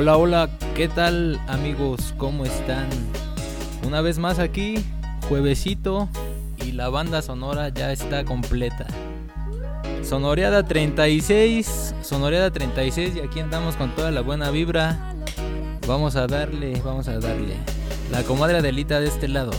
Hola, hola, ¿qué tal amigos? ¿Cómo están? Una vez más aquí, juevesito, y la banda sonora ya está completa. Sonoreada 36, y aquí andamos con toda la buena vibra. Vamos a darle. La comadre Adelita de este lado.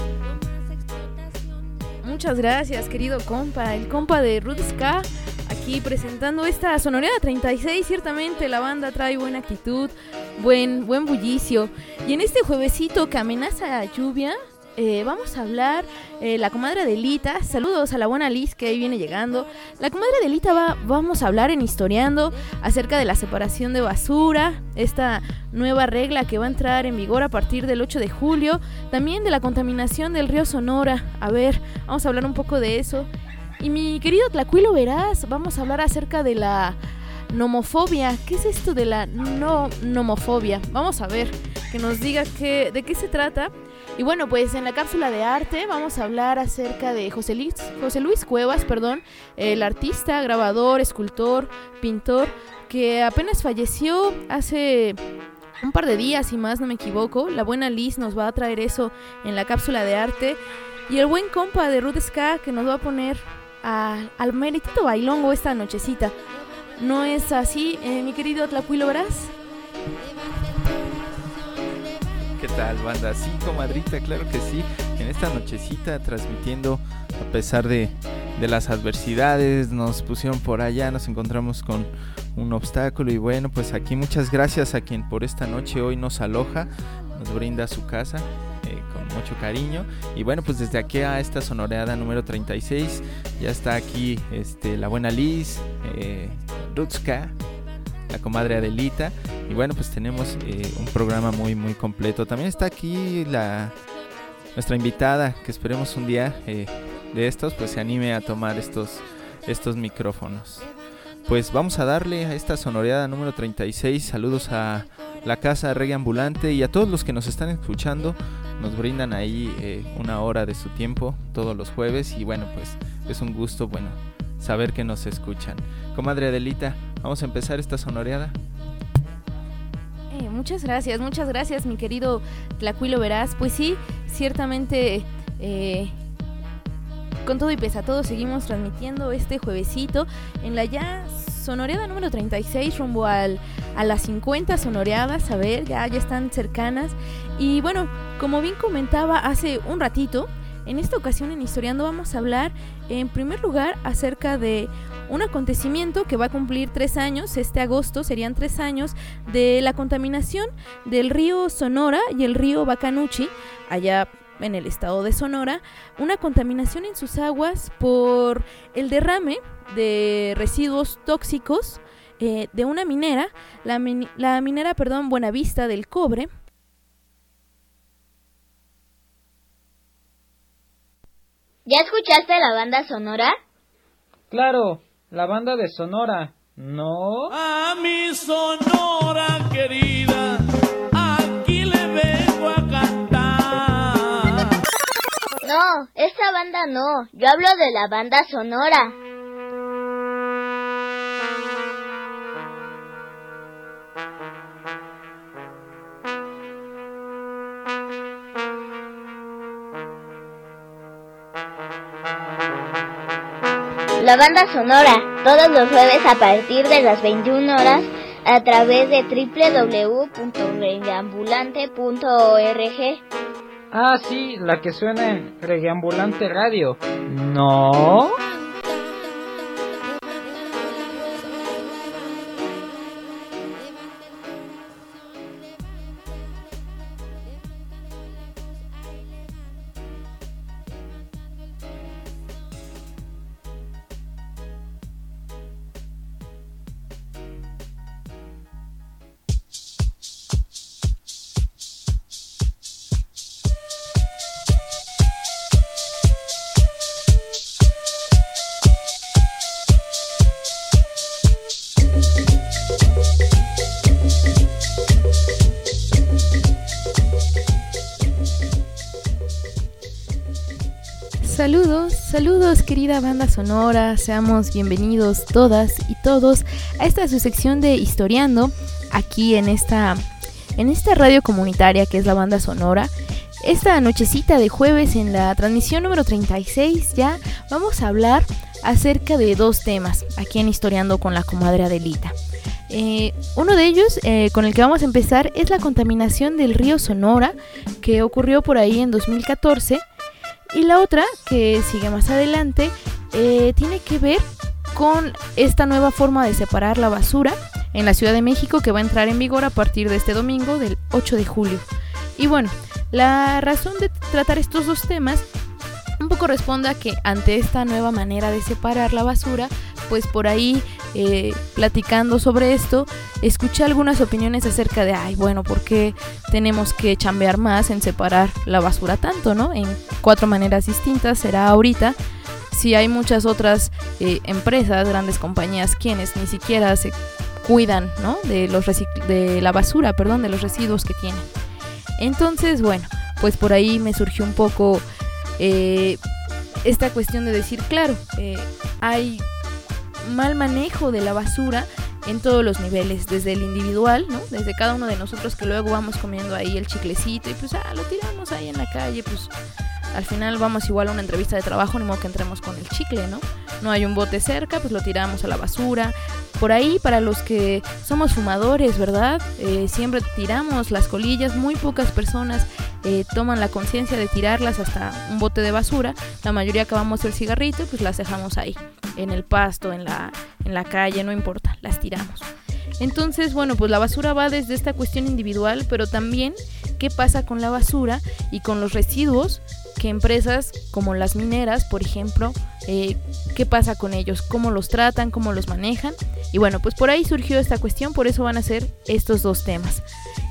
Muchas gracias, querido compa, el compa de Ruth Ska, aquí presentando esta sonoreada 36. Ciertamente la banda trae buena actitud, buen bullicio. Y en este juevesito que amenaza lluvia, vamos a hablar, la comadre Adelita, saludos a la buena Liz que ahí viene llegando. La comadre Adelita vamos a hablar en Historiando acerca de la separación de basura, esta nueva regla que va a entrar en vigor a partir del 8 de julio, también de la contaminación del río Sonora. A ver, vamos a hablar un poco de eso. Y mi querido Tlacuilo Verás, vamos a hablar acerca de la nomofobia. ¿Qué es esto de la nomofobia? Vamos a ver, que nos diga de qué se trata. Y bueno, pues en la cápsula de arte vamos a hablar acerca de José Luis Cuevas, el artista, grabador, escultor, pintor, que apenas falleció hace un par de días, si más no me equivoco. La buena Liz nos va a traer eso en la cápsula de arte. Y el buen compa de Ruth Ska que nos va a poner al meritito bailongo esta nochecita. ¿No es así, mi querido Tlacuilo Verás? ¿Qué tal, banda? Sí, comadrita, claro que sí. En esta nochecita transmitiendo a pesar de las adversidades, nos pusieron por allá, nos encontramos con un obstáculo y bueno, pues aquí muchas gracias a quien por esta noche hoy nos aloja, nos brinda su casa con mucho cariño. Y bueno, pues desde aquí a esta sonoreada número 36 ya está aquí la buena Liz, Ruth Ska, la comadre Adelita, y bueno, pues tenemos un programa muy muy completo. También está aquí nuestra invitada, que esperemos un día de estos pues se anime a tomar estos micrófonos. Pues vamos a darle a esta sonoreada número 36. Saludos a la Casa Reggae Ambulante y a todos los que nos están escuchando. Nos brindan ahí una hora de su tiempo todos los jueves y bueno, pues es un gusto saber que nos escuchan. Comadre Adelita, vamos a empezar esta sonoreada. Muchas gracias, mi querido Tlacuilo Verás. Pues sí, ciertamente, con todo y pese a todo, seguimos transmitiendo este juevesito en la ya sonoreada número 36 rumbo a las 50 sonoreadas. A ver, ya están cercanas. Y bueno, como bien comentaba hace un ratito, en esta ocasión en Historiando vamos a hablar en primer lugar acerca de un acontecimiento que va a cumplir 3 años, este agosto serían 3 años de la contaminación del río Sonora y el río Bacanuchi, allá en el estado de Sonora, una contaminación en sus aguas por el derrame de residuos tóxicos de una minera, la minera Buenavista del Cobre. ¿Ya escuchaste la banda sonora? Claro, la banda de Sonora, ¿no? A mi Sonora querida, aquí le vengo a cantar. No, esa banda no, yo hablo de la banda sonora. La banda sonora, todos los jueves a partir de las 21 horas a través de www.reggaeambulante.org. Ah, sí, la que suena en Reggaeambulante Radio, ¿no? Saludos querida banda sonora, seamos bienvenidos todas y todos a esta su sección de Historiando, aquí en esta radio comunitaria que es la Banda Sonora. Esta nochecita de jueves en la transmisión número 36 ya vamos a hablar acerca de 2 temas aquí en Historiando con la comadre Adelita. Uno de ellos con el que vamos a empezar es la contaminación del río Sonora, que ocurrió por ahí en 2014, y la otra, que sigue más adelante, tiene que ver con esta nueva forma de separar la basura en la Ciudad de México, que va a entrar en vigor a partir de este domingo del 8 de julio. Y bueno, la razón de tratar estos 2 temas un poco responde a que ante esta nueva manera de separar la basura, pues por ahí platicando sobre esto, escuché algunas opiniones acerca de, ¿por qué tenemos que chambear más en separar la basura tanto, ¿no? En 4 maneras distintas será ahorita, si hay muchas otras empresas, grandes compañías, quienes ni siquiera se cuidan, ¿no? de la basura, de los residuos que tienen. Entonces, bueno, pues por ahí me surgió un poco esta cuestión de decir, claro, hay mal manejo de la basura en todos los niveles, desde el individual, ¿no? Desde cada uno de nosotros, que luego vamos comiendo ahí el chiclecito y pues lo tiramos ahí en la calle, pues al final vamos igual a una entrevista de trabajo, ni modo que entremos con el chicle, ¿no? No hay un bote cerca, pues lo tiramos a la basura. Por ahí, para los que somos fumadores, ¿verdad? Siempre tiramos las colillas, muy pocas personas toman la conciencia de tirarlas hasta un bote de basura. La mayoría acabamos el cigarrito, pues las dejamos ahí, en el pasto, en la calle, no importa, las tiramos. Entonces, bueno, pues la basura va desde esta cuestión individual, pero también qué pasa con la basura y con los residuos que empresas como las mineras, por ejemplo, qué pasa con ellos, cómo los tratan, cómo los manejan. Y bueno, pues por ahí surgió esta cuestión, por eso van a ser estos 2 temas.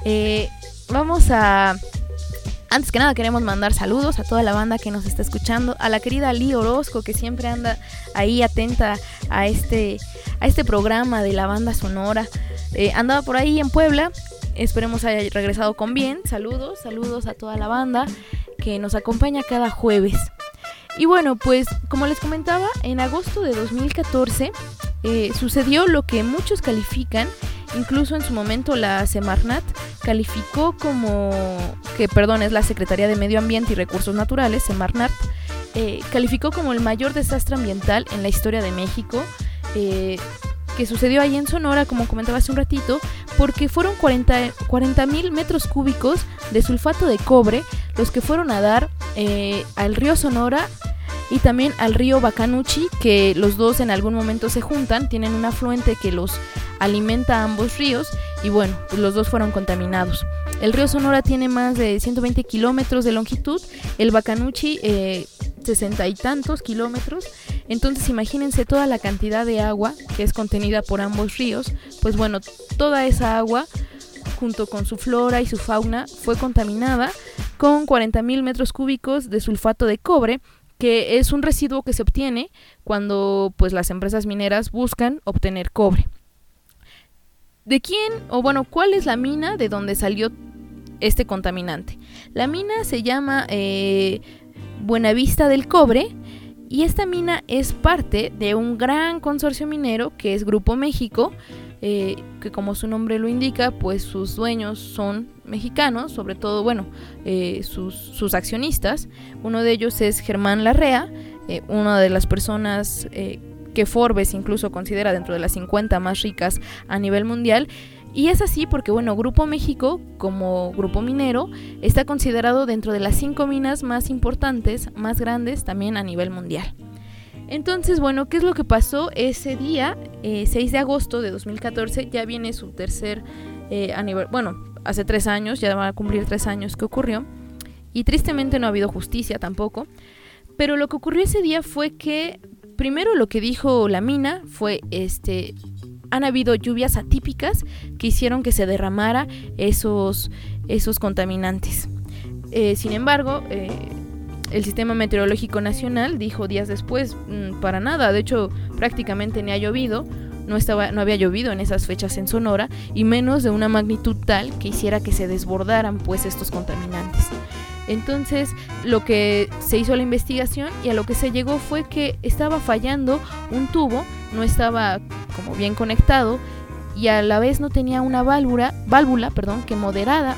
Antes que nada queremos mandar saludos a toda la banda que nos está escuchando, a la querida Lee Orozco, que siempre anda ahí atenta a este programa de la Banda Sonora. Andaba por ahí en Puebla, esperemos haya regresado con bien. Saludos a toda la banda que nos acompaña cada jueves. Y bueno, pues como les comentaba, en agosto de 2014 sucedió lo que muchos califican, incluso en su momento la Semarnat calificó es la Secretaría de Medio Ambiente y Recursos Naturales, Semarnat, calificó como el mayor desastre ambiental en la historia de México, que sucedió ahí en Sonora, como comentaba hace un ratito, porque fueron 40,000 metros cúbicos de sulfato de cobre los que fueron a dar al río Sonora y también al río Bacanuchi, que los dos en algún momento se juntan, tienen un afluente que los alimenta a ambos ríos, y bueno, pues los dos fueron contaminados. El río Sonora tiene más de 120 kilómetros de longitud, el Bacanuchi 60 y tantos kilómetros. Entonces imagínense toda la cantidad de agua que es contenida por ambos ríos. Pues bueno, toda esa agua junto con su flora y su fauna fue contaminada con 40,000 metros cúbicos de sulfato de cobre, que es un residuo que se obtiene cuando pues las empresas mineras buscan obtener cobre. ¿De quién? ¿Cuál es la mina de donde salió este contaminante? La mina se llama Buenavista del Cobre, y esta mina es parte de un gran consorcio minero que es Grupo México, que como su nombre lo indica, pues sus dueños son mexicanos, sobre todo, sus accionistas. Uno de ellos es Germán Larrea, una de las personas que Forbes incluso considera dentro de las 50 más ricas a nivel mundial. Y es así porque, Grupo México, como grupo minero, está considerado dentro de las 5 minas más importantes, más grandes también a nivel mundial. Entonces, ¿qué es lo que pasó ese día? 6 de agosto de 2014, ya viene su tercer aniversario, hace 3 años, ya va a cumplir 3 años que ocurrió, y tristemente no ha habido justicia tampoco, pero lo que ocurrió ese día fue que, primero lo que dijo la mina fue, han habido lluvias atípicas que hicieron que se derramara esos contaminantes. Sin embargo, el Sistema Meteorológico Nacional dijo días después, para nada, de hecho prácticamente ni ha llovido, no había llovido en esas fechas en Sonora, y menos de una magnitud tal que hiciera que se desbordaran pues estos contaminantes. Entonces lo que se hizo la investigación y a lo que se llegó fue que estaba fallando un tubo, no estaba como bien conectado, y a la vez no tenía una válvula, que moderara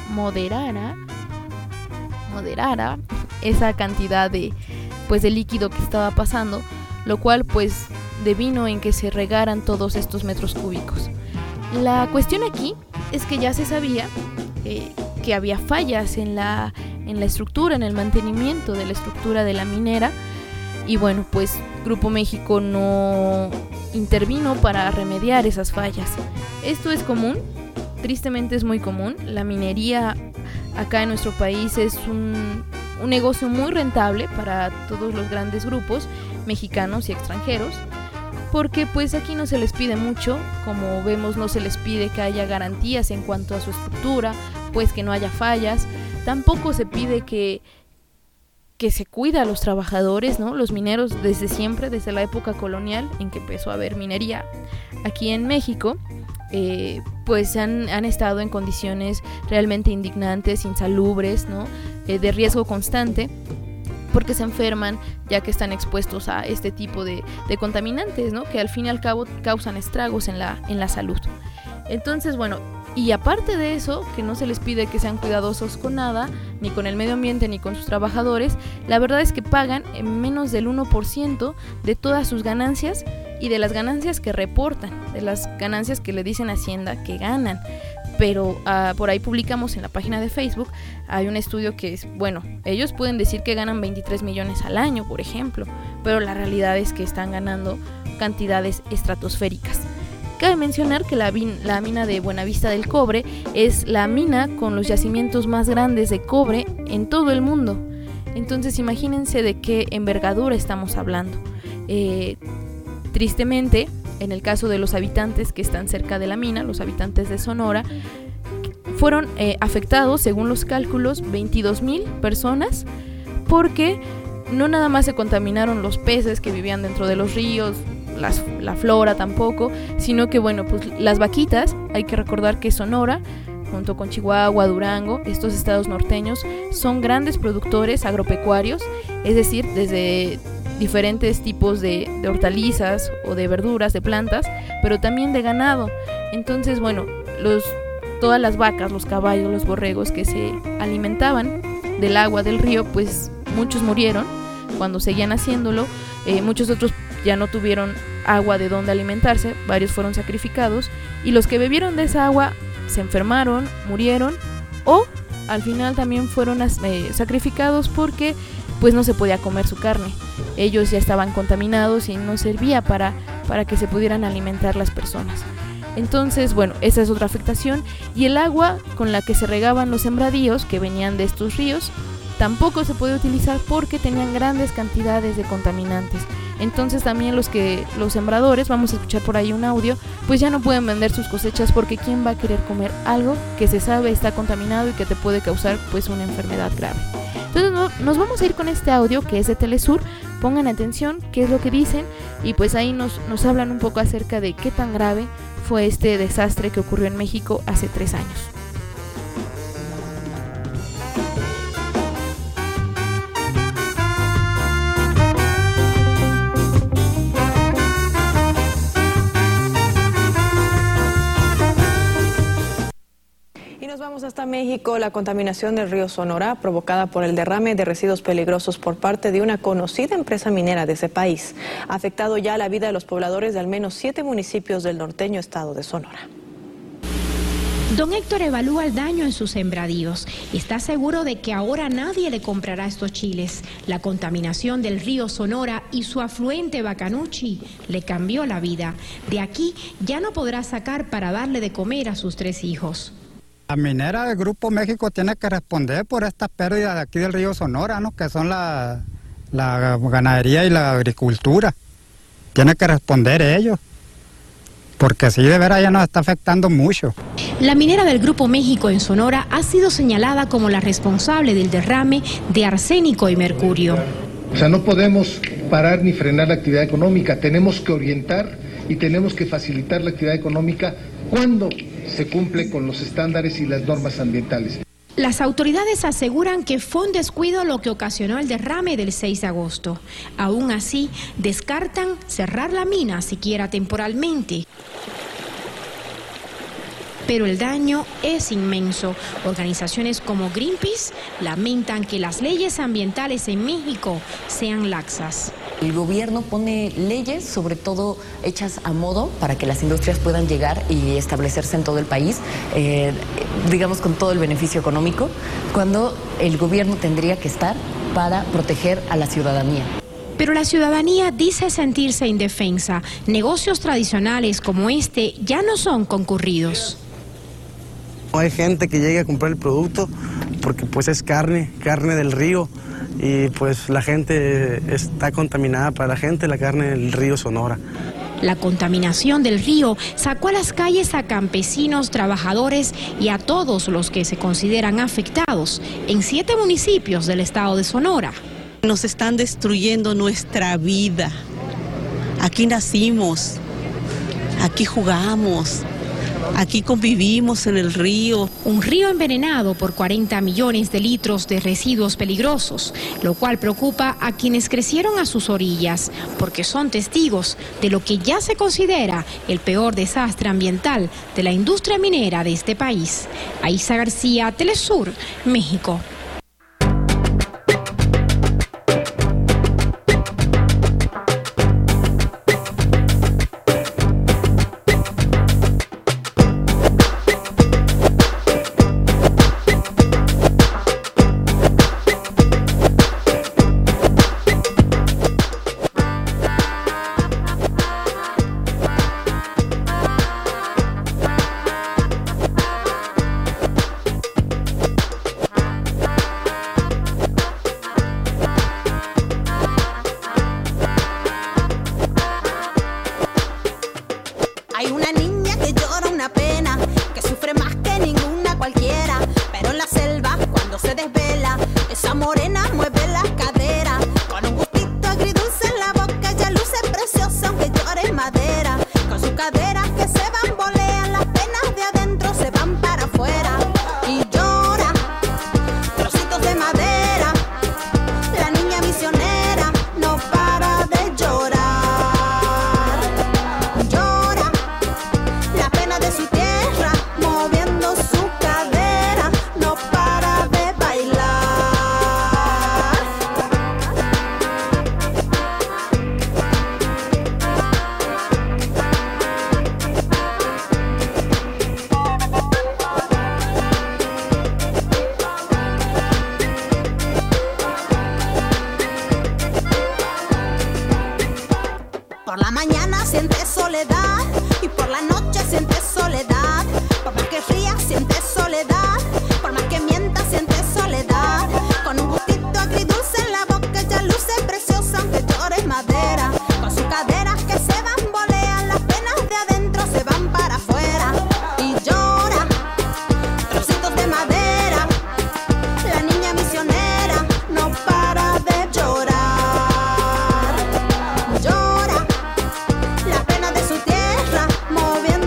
esa cantidad de líquido que estaba pasando, lo cual pues devino en que se regaran todos estos metros cúbicos. La cuestión aquí es que ya se sabía que había fallas en la estructura, en el mantenimiento de la estructura de la minera, y bueno, pues Grupo México no intervino para remediar esas fallas. Esto es común, tristemente es muy común. La minería acá en nuestro país es un negocio muy rentable para todos los grandes grupos mexicanos y extranjeros, porque pues aquí no se les pide mucho, como vemos no se les pide que haya garantías en cuanto a su estructura, pues que no haya fallas, tampoco se pide que se cuida a los trabajadores, ¿no? Los mineros desde siempre, desde la época colonial en que empezó a haber minería aquí en México, pues han estado en condiciones realmente indignantes, insalubres, ¿no? De riesgo constante, porque se enferman ya que están expuestos a este tipo de contaminantes, ¿no? Que al fin y al cabo causan estragos en la salud. Entonces, bueno, y aparte de eso, que no se les pide que sean cuidadosos con nada, ni con el medio ambiente ni con sus trabajadores, la verdad es que pagan en menos del 1% de todas sus ganancias y de las ganancias que reportan, de las ganancias que le dicen a Hacienda que ganan. Pero por ahí publicamos en la página de Facebook, hay un estudio que es, bueno, ellos pueden decir que ganan 23 millones al año, por ejemplo, pero la realidad es que están ganando cantidades estratosféricas. Cabe mencionar que la mina de Buenavista del Cobre es la mina con los yacimientos más grandes de cobre en todo el mundo. Entonces imagínense de qué envergadura estamos hablando. Tristemente, en el caso de los habitantes que están cerca de la mina, los habitantes de Sonora, fueron afectados, según los cálculos, 22,000 personas, porque no nada más se contaminaron los peces que vivían dentro de los ríos, la flora tampoco, sino que bueno, pues las vaquitas, hay que recordar que Sonora, junto con Chihuahua, Durango, estos estados norteños, son grandes productores agropecuarios, es decir, desde diferentes tipos de hortalizas o de verduras, de plantas, pero también de ganado. Entonces, bueno, todas las vacas, los caballos, los borregos que se alimentaban del agua del río, pues muchos murieron cuando seguían haciéndolo, muchos otros ya no tuvieron agua de donde alimentarse, varios fueron sacrificados, y los que bebieron de esa agua se enfermaron, murieron, o al final también fueron sacrificados porque pues no se podía comer su carne. Ellos ya estaban contaminados y no servía para que se pudieran alimentar las personas. Entonces, bueno, esa es otra afectación. Y el agua con la que se regaban los sembradíos que venían de estos ríos tampoco se puede utilizar porque tenían grandes cantidades de contaminantes. Entonces también los sembradores, vamos a escuchar por ahí un audio, pues ya no pueden vender sus cosechas porque ¿quién va a querer comer algo que se sabe está contaminado y que te puede causar pues una enfermedad grave? Entonces nos vamos a ir con este audio que es de Telesur. Pongan atención qué es lo que dicen y pues ahí nos hablan un poco acerca de qué tan grave fue este desastre que ocurrió en México hace 3 años. Vamos hasta México. La contaminación del río Sonora provocada por el derrame de residuos peligrosos por parte de una conocida empresa minera de ese país ha afectado ya la vida de los pobladores de al menos 7 municipios del norteño estado de Sonora. Don Héctor evalúa el daño en sus sembradíos. Está seguro de que ahora nadie le comprará estos chiles. La contaminación del río Sonora y su afluente Bacanuchi le cambió la vida. De aquí ya no podrá sacar para darle de comer a sus 3 hijos. La minera del Grupo México tiene que responder por esta pérdida de aquí del río Sonora, ¿no? Que son la ganadería y la agricultura. Tiene que responder ellos, porque sí, de veras ya nos está afectando mucho. La minera del Grupo México en Sonora ha sido señalada como la responsable del derrame de arsénico y mercurio. O sea, no podemos parar ni frenar la actividad económica, tenemos que orientar y tenemos que facilitar la actividad económica cuando se cumple con los estándares y las normas ambientales. Las autoridades aseguran que fue un descuido lo que ocasionó el derrame del 6 de agosto. Aún así, descartan cerrar la mina siquiera temporalmente. pero el daño es inmenso. Organizaciones como Greenpeace lamentan que las leyes ambientales en México sean laxas. El gobierno pone leyes, sobre todo hechas a modo, para que las industrias puedan llegar y establecerse en todo el país, digamos con todo el beneficio económico, cuando el gobierno tendría que estar para proteger a la ciudadanía. Pero la ciudadanía dice sentirse indefensa. Negocios tradicionales como este ya no son concurridos. Hay gente que llega a comprar el producto porque pues es carne del río, y pues la gente está contaminada. Para la gente la carne del río Sonora. La contaminación del río sacó a las calles a campesinos, trabajadores y a todos los que se consideran afectados en 7 municipios del estado de Sonora. Nos están destruyendo nuestra vida. Aquí nacimos, aquí jugamos, aquí convivimos en el río. Un río envenenado por 40 millones de litros de residuos peligrosos, lo cual preocupa a quienes crecieron a sus orillas, porque son testigos de lo que ya se considera el peor desastre ambiental de la industria minera de este país. Aisa García, Telesur, México. Moviendo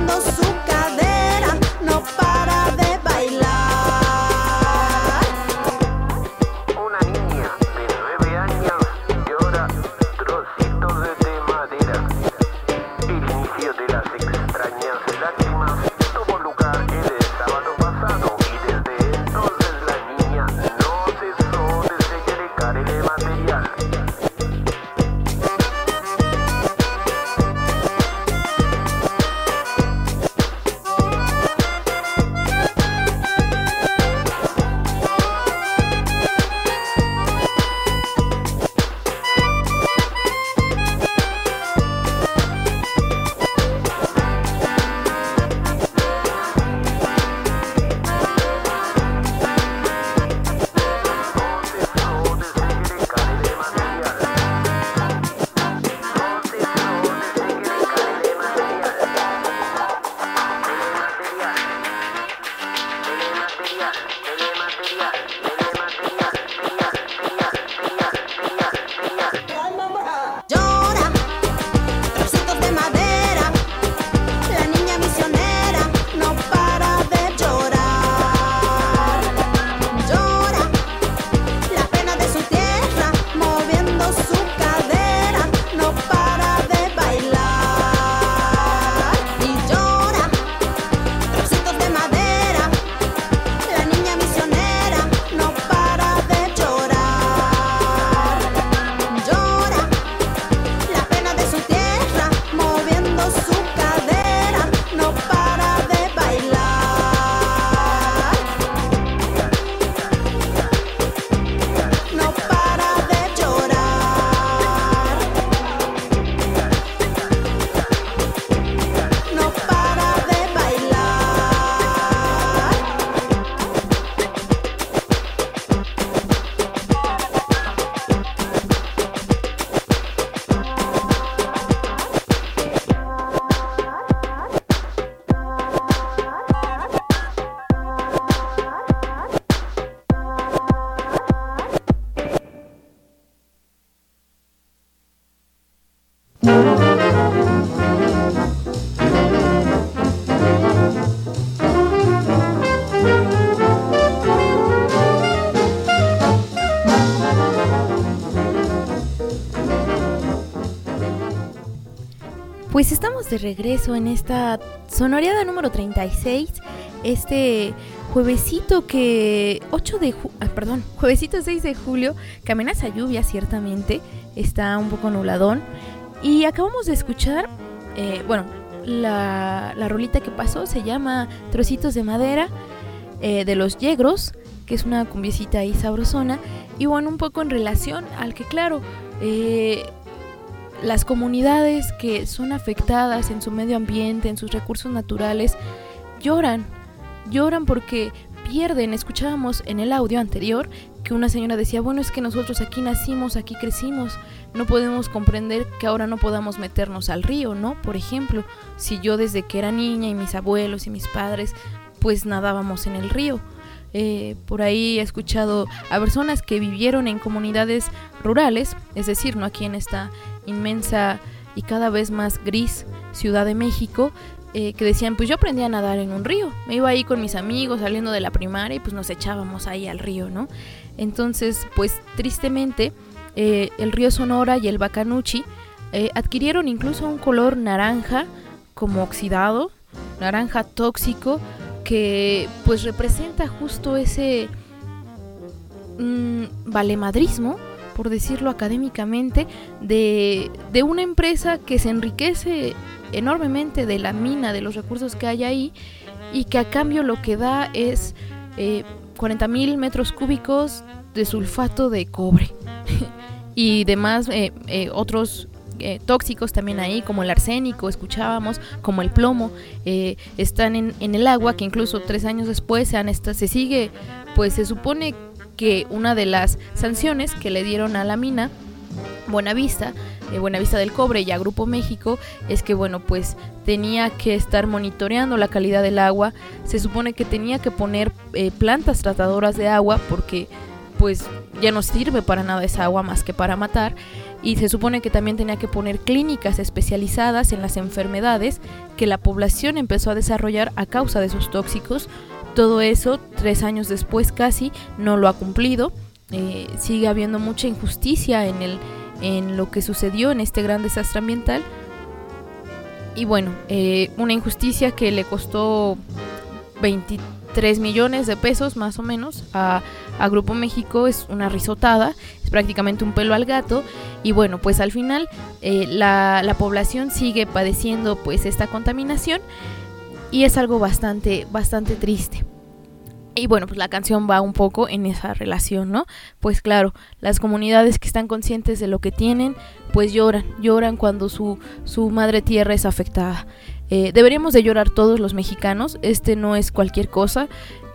Pues estamos de regreso en esta sonoreada número 36, este juevesito que juevesito 6 de julio, que amenaza lluvia ciertamente, está un poco nubladón, y acabamos de escuchar, la rolita que pasó se llama Trocitos de Madera, de Los Yegros, que es una cumbiecita ahí sabrosona, y bueno, un poco en relación al que claro, las comunidades que son afectadas en su medio ambiente, en sus recursos naturales, lloran porque pierden. Escuchábamos en el audio anterior que una señora decía, bueno, es que nosotros aquí nacimos, aquí crecimos, no podemos comprender que ahora no podamos meternos al río, ¿no? Por ejemplo, si yo desde que era niña y mis abuelos y mis padres, pues nadábamos en el río. Por ahí he escuchado a personas que vivieron en comunidades rurales, es decir, no aquí en esta inmensa y cada vez más gris Ciudad de México, que decían, pues yo aprendí a nadar en un río, me iba ahí con mis amigos saliendo de la primaria y pues nos echábamos ahí al río, ¿no? Entonces, pues tristemente, el río Sonora y el Bacanuchi adquirieron incluso un color naranja como oxidado, naranja tóxico, que pues representa justo ese valemadrismo, por decirlo académicamente, de una empresa que se enriquece enormemente de la mina, de los recursos que hay ahí, y que a cambio lo que da es 40,000 metros cúbicos de sulfato de cobre y demás otros tóxicos también ahí, como el arsénico, escuchábamos, como el plomo, están en el agua, que incluso 3 años después se sigue, pues se supone que una de las sanciones que le dieron a la mina Buenavista del Cobre y a Grupo México es que, bueno, pues tenía que estar monitoreando la calidad del agua, se supone que tenía que poner plantas tratadoras de agua, porque pues ya no sirve para nada esa agua más que para matar, y se supone que también tenía que poner clínicas especializadas en las enfermedades que la población empezó a desarrollar a causa de esos tóxicos. Todo eso 3 años después casi no lo ha cumplido. Sigue habiendo mucha injusticia en lo que sucedió en este gran desastre ambiental, y bueno, una injusticia que le costó 23 millones de pesos más o menos a Grupo México. Es una risotada, es prácticamente un pelo al gato, y bueno, pues al final la población sigue padeciendo pues esta contaminación, y es algo bastante triste. Y bueno, pues la canción va un poco en esa relación, ¿no? Pues claro, las comunidades que están conscientes de lo que tienen, pues lloran cuando su madre tierra es afectada. Deberíamos de llorar todos los mexicanos, no es cualquier cosa.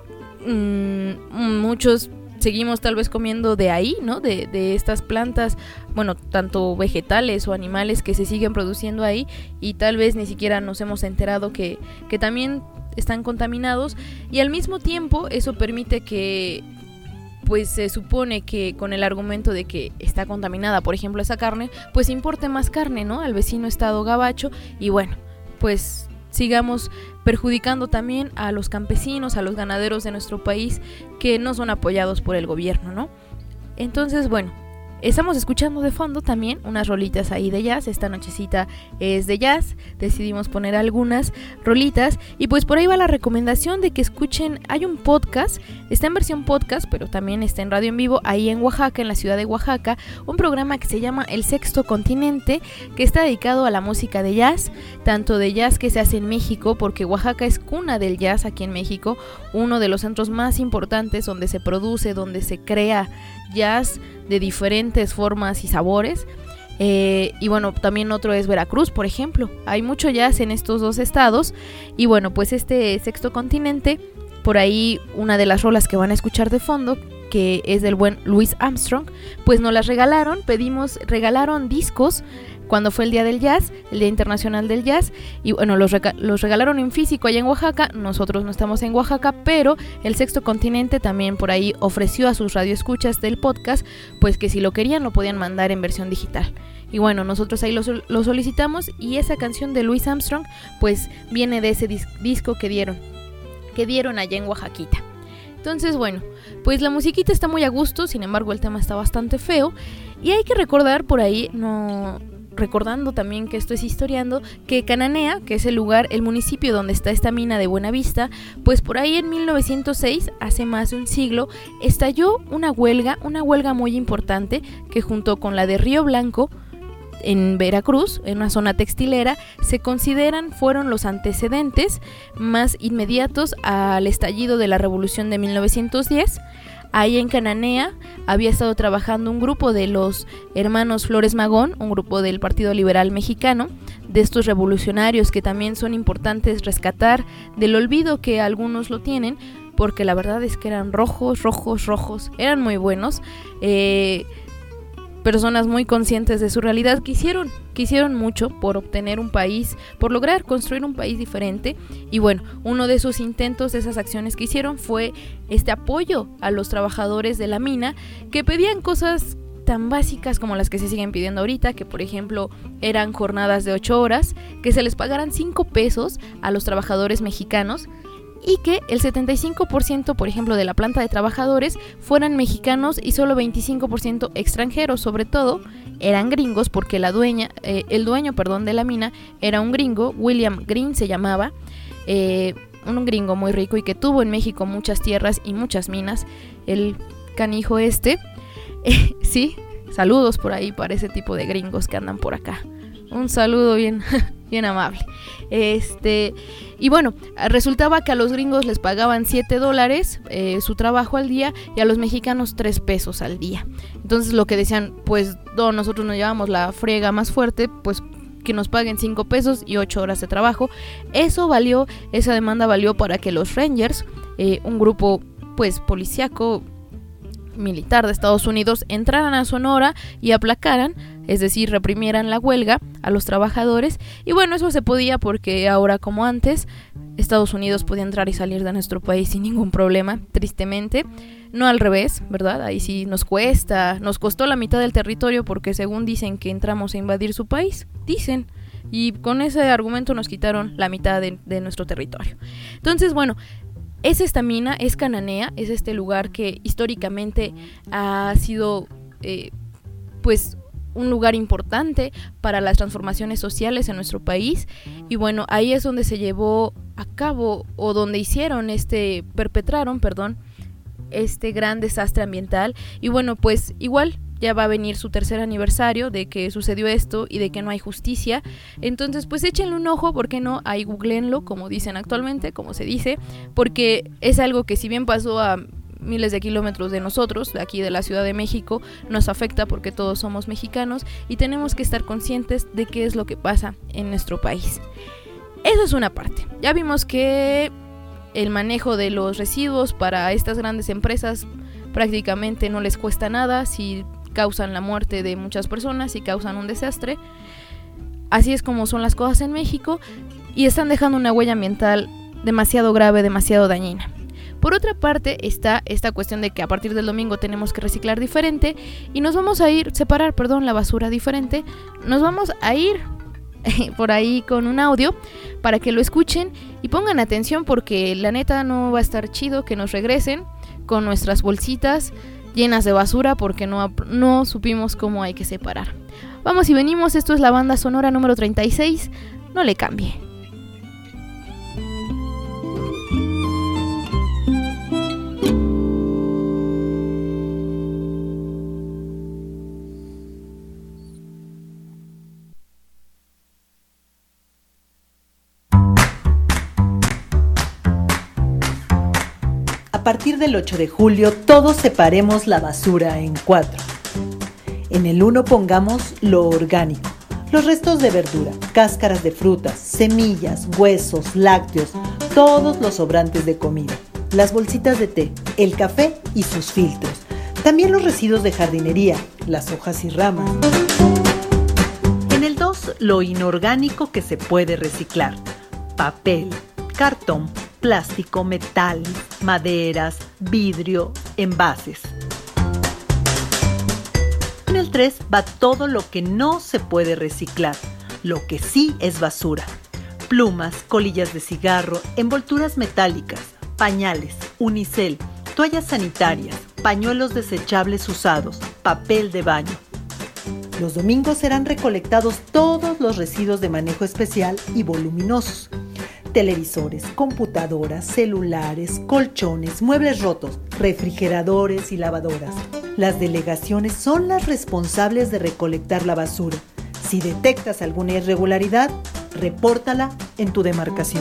Muchos seguimos tal vez comiendo de ahí, ¿no? De estas plantas, bueno, tanto vegetales o animales que se siguen produciendo ahí, y tal vez ni siquiera nos hemos enterado que también están contaminados, y al mismo tiempo eso permite que pues se supone que con el argumento de que está contaminada, por ejemplo, esa carne, pues importe más carne, ¿no? Al vecino estado gabacho, y bueno, pues sigamos perjudicando también a los campesinos, a los ganaderos de nuestro país, que no son apoyados por el gobierno, ¿no? Entonces, bueno, estamos escuchando de fondo también unas rolitas ahí de jazz. Esta nochecita es de jazz, decidimos poner algunas rolitas, y pues por ahí va la recomendación de que escuchen. Hay un podcast, está en versión podcast, pero también está en radio en vivo ahí en Oaxaca, en la ciudad de Oaxaca, un programa que se llama El Sexto Continente, que está dedicado a la música de jazz, tanto de jazz que se hace en México, porque Oaxaca es cuna del jazz aquí en México, uno de los centros más importantes donde se produce, donde se crea jazz de diferentes formas y sabores. Y bueno, también otro es Veracruz, por ejemplo. Hay mucho jazz en estos 2 estados. Y bueno, pues este Sexto Continente, por ahí una de las rolas que van a escuchar de fondo, que es del buen Louis Armstrong, pues nos las regalaron discos cuando fue el Día del Jazz, el Día Internacional del Jazz, y bueno, los regalaron en físico allá en Oaxaca. Nosotros no estamos en Oaxaca, pero el Sexto Continente también por ahí ofreció a sus radioescuchas del podcast, pues que si lo querían lo podían mandar en versión digital. Y bueno, nosotros ahí lo solicitamos, y esa canción de Louis Armstrong pues viene de ese disco que dieron allá en Oaxaquita. Entonces, bueno, pues la musiquita está muy a gusto, sin embargo el tema está bastante feo, y hay que recordar por ahí, no recordando también que esto es historiando, que Cananea, que es el municipio donde está esta mina de Buenavista, pues por ahí en 1906, hace más de un siglo, estalló una huelga muy importante que junto con la de Río Blanco, en Veracruz, en una zona textilera, se consideran fueron los antecedentes más inmediatos al estallido de la Revolución de 1910. Ahí en Cananea había estado trabajando un grupo de los hermanos Flores Magón, un grupo del Partido Liberal Mexicano, de estos revolucionarios que también son importantes rescatar del olvido que algunos lo tienen, porque la verdad es que eran rojos, eran muy buenos, personas muy conscientes de su realidad, que hicieron mucho por obtener un país, por lograr construir un país diferente. Y bueno, uno de esos intentos, de esas acciones que hicieron, fue este apoyo a los trabajadores de la mina, que pedían cosas tan básicas como las que se siguen pidiendo ahorita, que por ejemplo eran jornadas de 8 horas, que se les pagaran 5 pesos a los trabajadores mexicanos, y que el 75%, por ejemplo, de la planta de trabajadores fueran mexicanos y solo 25% extranjeros. Sobre todo eran gringos, porque el dueño de la mina era un gringo, William Green se llamaba, un gringo muy rico y que tuvo en México muchas tierras y muchas minas, el canijo sí, saludos por ahí para ese tipo de gringos que andan por acá. Un saludo bien amable. Y bueno, resultaba que a los gringos les pagaban $7 su trabajo al día, y a los mexicanos 3 pesos al día. Entonces lo que decían, pues nosotros nos llevamos la friega más fuerte, pues que nos paguen 5 pesos y 8 horas de trabajo. Esa demanda valió para que los Rangers, un grupo pues policíaco militar de Estados Unidos, entraran a Sonora y aplacaran, es decir, reprimieran la huelga a los trabajadores. Y bueno, eso se podía porque ahora, como antes, Estados Unidos podía entrar y salir de nuestro país sin ningún problema, tristemente. No al revés, ¿verdad? Ahí sí nos costó la mitad del territorio, porque según dicen que entramos a invadir su país, dicen, y con ese argumento nos quitaron la mitad de nuestro territorio. Entonces, bueno, es esta mina, es Cananea, es este lugar que históricamente ha sido pues un lugar importante para las transformaciones sociales en nuestro país. Y bueno, ahí es donde se llevó a cabo, o donde perpetraron este gran desastre ambiental. Y bueno, pues igual ya va a venir su 3er aniversario de que sucedió esto y de que no hay justicia. Entonces pues échenle un ojo, ¿por qué no? Ahí googleenlo, como dicen actualmente, como se dice, porque es algo que, si bien pasó a miles de kilómetros de nosotros, de aquí de la Ciudad de México, nos afecta porque todos somos mexicanos y tenemos que estar conscientes de qué es lo que pasa en nuestro país. Eso es una parte. Ya vimos que el manejo de los residuos para estas grandes empresas prácticamente no les cuesta nada si causan la muerte de muchas personas y causan un desastre. Así es como son las cosas en México, y están dejando una huella ambiental demasiado grave, demasiado dañina. Por otra parte está esta cuestión de que a partir del domingo tenemos que reciclar diferente y nos vamos a separar la basura diferente. Nos vamos a ir por ahí con un audio para que lo escuchen y pongan atención, porque la neta no va a estar chido que nos regresen con nuestras bolsitas llenas de basura porque no supimos cómo hay que separar. Vamos y venimos, esto es la banda sonora número 36, no le cambie. A partir del 8 de julio, todos separemos la basura en 4. En el 1 pongamos lo orgánico, los restos de verdura, cáscaras de frutas, semillas, huesos, lácteos, todos los sobrantes de comida, las bolsitas de té, el café y sus filtros, también los residuos de jardinería, las hojas y ramas. En el 2, lo inorgánico que se puede reciclar, papel, cartón, plástico, metal, maderas, vidrio, envases. En el 3 va todo lo que no se puede reciclar, lo que sí es basura. Plumas, colillas de cigarro, envolturas metálicas, pañales, unicel, toallas sanitarias, pañuelos desechables usados, papel de baño. Los domingos serán recolectados todos los residuos de manejo especial y voluminosos. Televisores, computadoras, celulares, colchones, muebles rotos, refrigeradores y lavadoras. Las delegaciones son las responsables de recolectar la basura. Si detectas alguna irregularidad, repórtala en tu demarcación.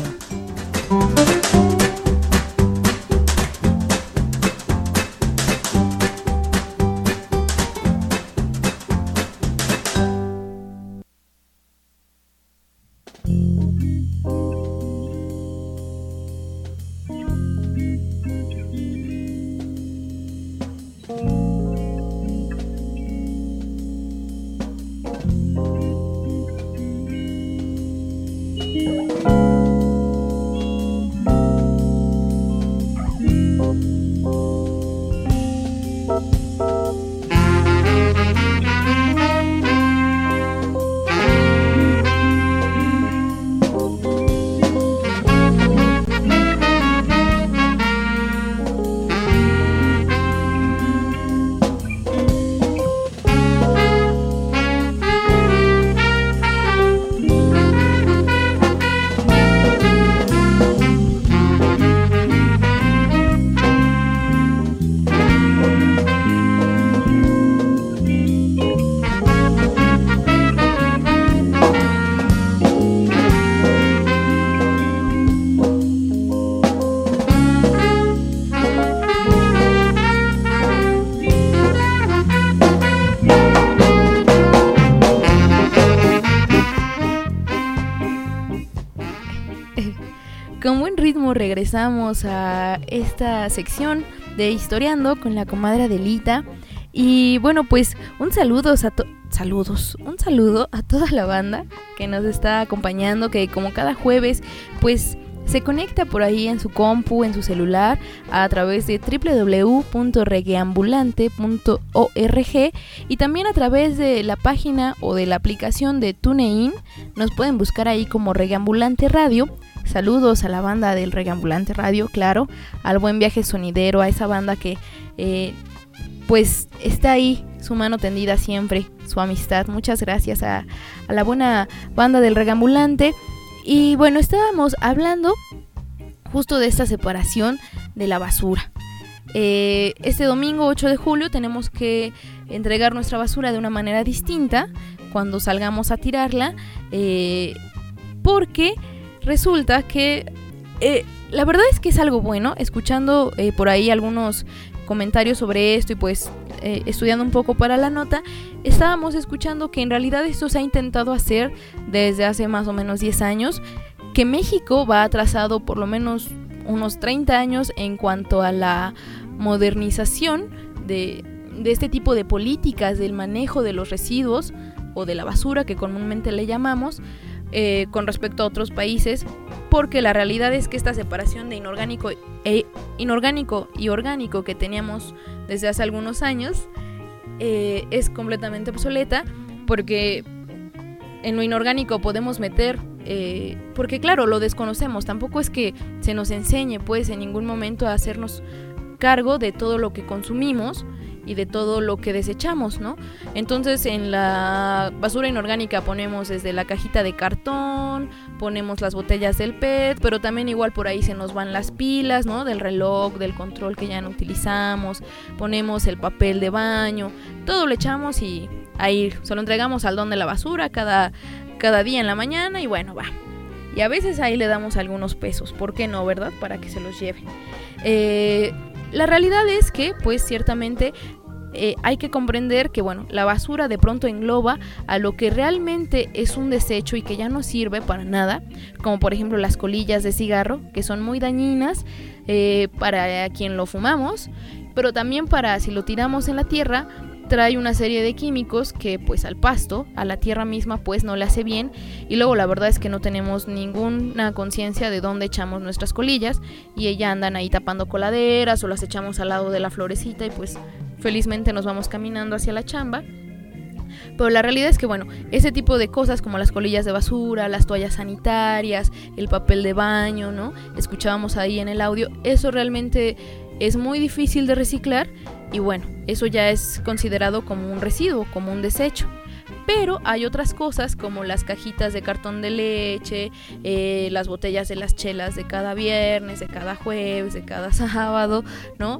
Con buen ritmo regresamos a esta sección de Historiando con la comadre Adelita. Y bueno, pues un saludo a toda la banda que nos está acompañando, que como cada jueves pues se conecta por ahí en su compu, en su celular, a través de www.reggaeambulante.org y también a través de la página o de la aplicación de TuneIn. Nos pueden buscar ahí como Reggaeambulante Radio. Saludos a la banda del Reggaeambulante Radio, claro, al buen Viaje Sonidero, a esa banda que pues está ahí, su mano tendida siempre, su amistad. Muchas gracias a la buena banda del Reggaeambulante. Y bueno, estábamos hablando justo de esta separación de la basura. Este domingo 8 de julio tenemos que entregar nuestra basura de una manera distinta cuando salgamos a tirarla, porque resulta que la verdad es que es algo bueno. Escuchando por ahí algunos comentarios sobre esto y pues estudiando un poco para la nota, estábamos escuchando que en realidad esto se ha intentado hacer desde hace más o menos 10 años, que México va atrasado por lo menos unos 30 años en cuanto a la modernización de este tipo de políticas del manejo de los residuos o de la basura que comúnmente le llamamos, con respecto a otros países, porque la realidad es que esta separación de inorgánico y orgánico que teníamos desde hace algunos años es completamente obsoleta, porque en lo inorgánico podemos meter, porque claro, lo desconocemos, tampoco es que se nos enseñe pues en ningún momento a hacernos cargo de todo lo que consumimos y de todo lo que desechamos, ¿no? Entonces en la basura inorgánica ponemos desde la cajita de cartón, ponemos las botellas del PET, pero también igual por ahí se nos van las pilas, ¿no? Del reloj, del control que ya no utilizamos, ponemos el papel de baño, todo lo echamos y ahí se lo entregamos al don de la basura cada día en la mañana y bueno, va. Y a veces ahí le damos algunos pesos, ¿por qué no, verdad? Para que se los lleve. La realidad es que, pues ciertamente hay que comprender que, bueno, la basura de pronto engloba a lo que realmente es un desecho y que ya no sirve para nada, como por ejemplo las colillas de cigarro, que son muy dañinas para quien lo fumamos, pero también para si lo tiramos en la tierra, trae una serie de químicos que pues al pasto, a la tierra misma pues no le hace bien, y luego la verdad es que no tenemos ninguna conciencia de dónde echamos nuestras colillas y ellas andan ahí tapando coladeras o las echamos al lado de la florecita y pues felizmente nos vamos caminando hacia la chamba. Pero la realidad es que bueno, ese tipo de cosas como las colillas de basura, las toallas sanitarias, el papel de baño, ¿no? Escuchábamos ahí en el audio, eso realmente es muy difícil de reciclar y bueno, eso ya es considerado como un residuo, como un desecho. Pero hay otras cosas como las cajitas de cartón de leche, las botellas de las chelas de cada viernes, de cada jueves, de cada sábado, ¿no?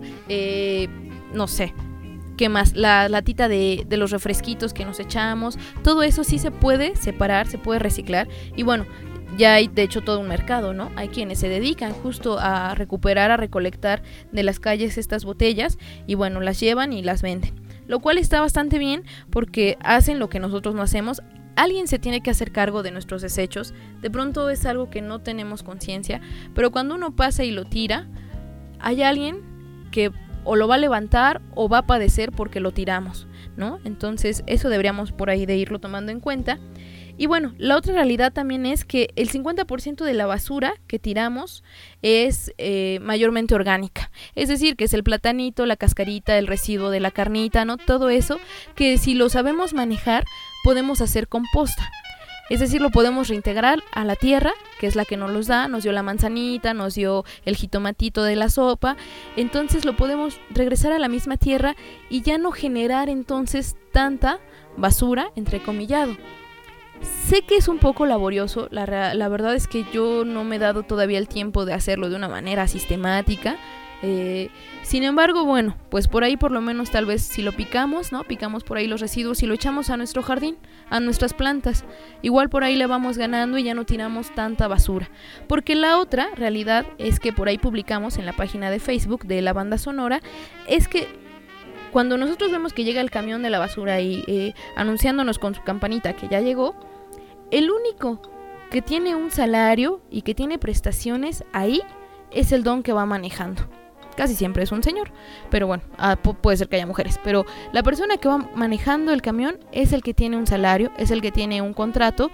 No sé, ¿qué más? La latita de los refresquitos que nos echamos, todo eso sí se puede separar, se puede reciclar. Y bueno, ya hay de hecho todo un mercado, ¿no? Hay quienes se dedican justo a recuperar, a recolectar de las calles estas botellas y bueno, las llevan y las venden. Lo cual está bastante bien porque hacen lo que nosotros no hacemos. Alguien se tiene que hacer cargo de nuestros desechos. De pronto es algo que no tenemos conciencia, pero cuando uno pasa y lo tira, hay alguien que o lo va a levantar o va a padecer porque lo tiramos, ¿no? Entonces eso deberíamos por ahí de irlo tomando en cuenta. Y bueno, la otra realidad también es que el 50% de la basura que tiramos es mayormente orgánica. Es decir, que es el platanito, la cascarita, el residuo de la carnita, ¿no? Todo eso que si lo sabemos manejar podemos hacer composta. Es decir, lo podemos reintegrar a la tierra, que es la que nos dio la manzanita, nos dio el jitomatito de la sopa. Entonces lo podemos regresar a la misma tierra y ya no generar entonces tanta basura, entrecomillado. Sé que es un poco laborioso, la verdad es que yo no me he dado todavía el tiempo de hacerlo de una manera sistemática. Sin embargo, bueno, pues por ahí por lo menos tal vez si lo picamos, ¿no? Picamos por ahí los residuos y lo echamos a nuestro jardín, a nuestras plantas. Igual por ahí le vamos ganando y ya no tiramos tanta basura. Porque la otra realidad es que por ahí publicamos en la página de Facebook de la banda sonora, es que cuando nosotros vemos que llega el camión de la basura y anunciándonos con su campanita que ya llegó, el único que tiene un salario y que tiene prestaciones ahí es el don que va manejando. Casi siempre es un señor, pero bueno, puede ser que haya mujeres, pero la persona que va manejando el camión es el que tiene un salario, es el que tiene un contrato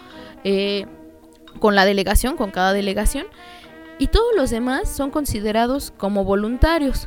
con la delegación, con cada delegación, y todos los demás son considerados como voluntarios.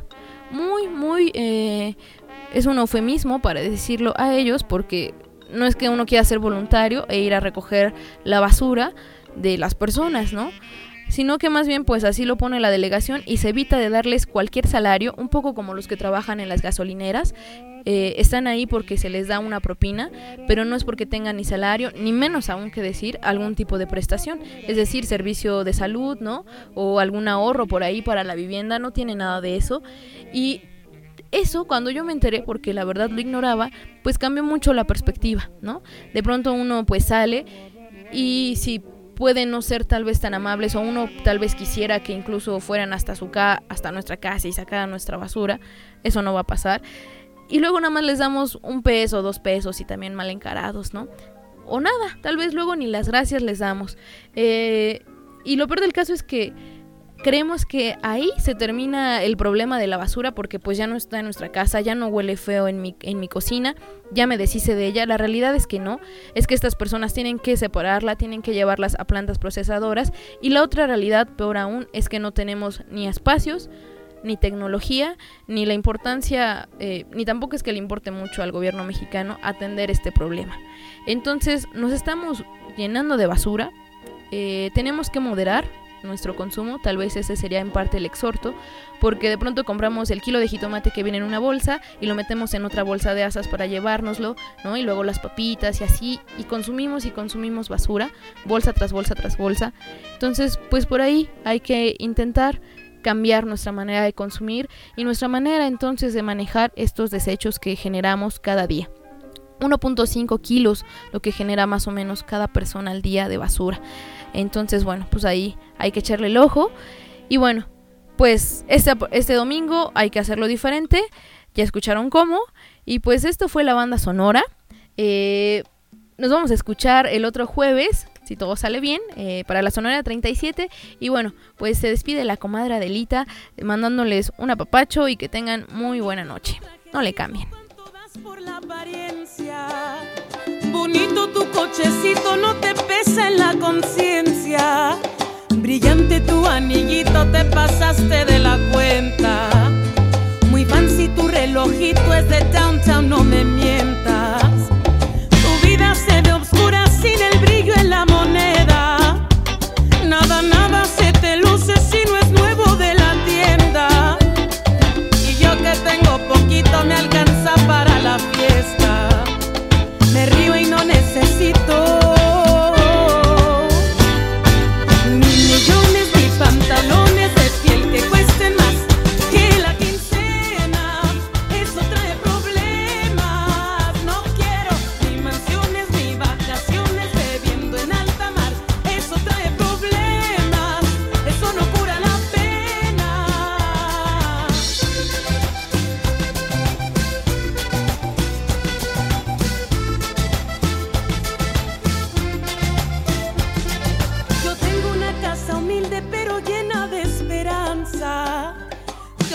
Es un eufemismo para decirlo a ellos, porque no es que uno quiera ser voluntario e ir a recoger la basura de las personas, ¿no? Sino que más bien pues así lo pone la delegación y se evita de darles cualquier salario, un poco como los que trabajan en las gasolineras. Están ahí porque se les da una propina, pero no es porque tengan ni salario, ni menos aún que decir algún tipo de prestación, es decir, servicio de salud, ¿no? O algún ahorro por ahí para la vivienda, no tiene nada de eso. Y eso, cuando yo me enteré, porque la verdad lo ignoraba, pues cambió mucho la perspectiva, ¿no? De pronto uno pues sale y si pueden no ser tal vez tan amables, o uno tal vez quisiera que incluso fueran hasta nuestra casa y sacaran nuestra basura, eso no va a pasar. Y luego nada más les damos $1 o $2 y también mal encarados, ¿no? O nada, tal vez luego ni las gracias les damos. Y lo peor del caso es que creemos que ahí se termina el problema de la basura, porque pues ya no está en nuestra casa, ya no huele feo en mi cocina, ya me deshice de ella. La realidad es que no, es que estas personas tienen que separarla, tienen que llevarlas a plantas procesadoras. Y la otra realidad, peor aún, es que no tenemos ni espacios, ni tecnología, ni la importancia, ni tampoco es que le importe mucho al gobierno mexicano atender este problema. Entonces nos estamos llenando de basura, tenemos que moderar nuestro consumo, tal vez ese sería en parte el exhorto, porque de pronto compramos el kilo de jitomate que viene en una bolsa y lo metemos en otra bolsa de asas para llevárnoslo, ¿no? Y luego las papitas y así, y consumimos basura, bolsa tras bolsa tras bolsa. Entonces, pues por ahí hay que intentar cambiar nuestra manera de consumir y nuestra manera entonces de manejar estos desechos que generamos cada día. 1.5 kilos lo que genera más o menos cada persona al día de basura. Entonces, bueno, pues ahí hay que echarle el ojo. Y bueno, pues este domingo hay que hacerlo diferente. Ya escucharon cómo. Y pues esto fue la banda sonora. Nos vamos a escuchar el otro jueves, si todo sale bien, para la Sonora 37. Y bueno, pues se despide la comadre Adelita, mandándoles un apapacho y que tengan muy buena noche. No le cambien. Por la apariencia, bonito tu cochecito, no te pesa en la conciencia. Brillante tu anillito, te pasaste de la cuenta. Muy fancy tu relojito, es de downtown, no me mientas. Tu vida se ve oscura sin el brillo en la moneda. Nada se te luce si no es nuevo de la tienda. Y yo que tengo poquito me alcanza para la fiesta. Me río y no necesito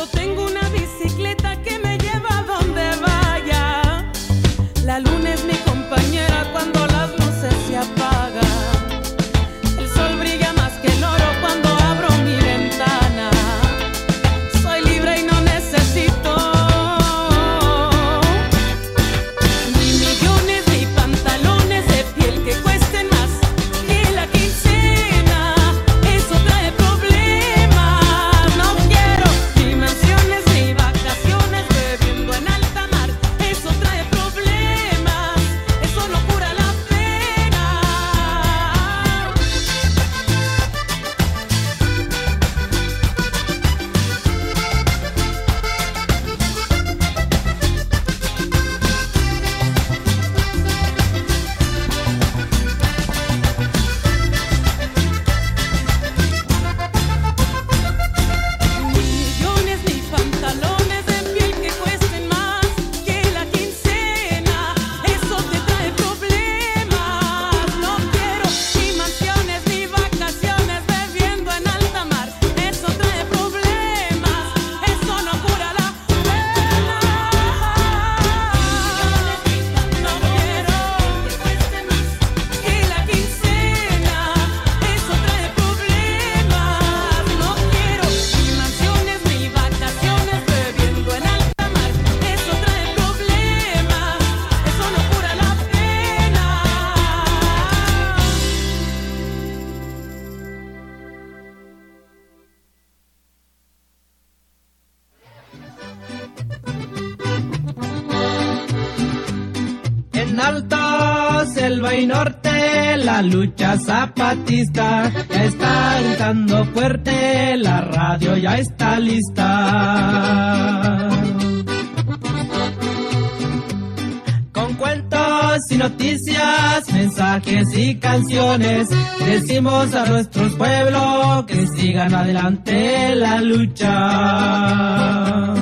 Yo tengo una bicicleta que me lleva a donde vaya. La luna es mi compañera cuando las luces se apagan. El sol brilla más que el oro cuando abro mi ventana. Soy libre y no necesito ni millones ni pantalones de piel que cuesten más que la quincena. Eso trae problemas. No quiero ni mansiones ni vacaciones bebiendo en alta mar. Eso trae problemas. Eso no cura la pena. Ni millones ni pantalones de piel que cuesten más que la quincena. Eso te trae problemas. No quiero ni mansiones ni vacaciones bebiendo en alta mar. Eso trae problemas. Eso no cura la pena. No quiero que cueste más que la quincena. Eso trae problemas. No quiero ni mansiones ni vacaciones bebiendo en alta mar. Eso trae problemas. Eso no cura la pena. En Alta, Selva y Norte, la lucha zapatista ya está gritando fuerte, la radio ya está lista. Con cuentos y noticias, mensajes y canciones, decimos a nuestros pueblos que sigan adelante la lucha.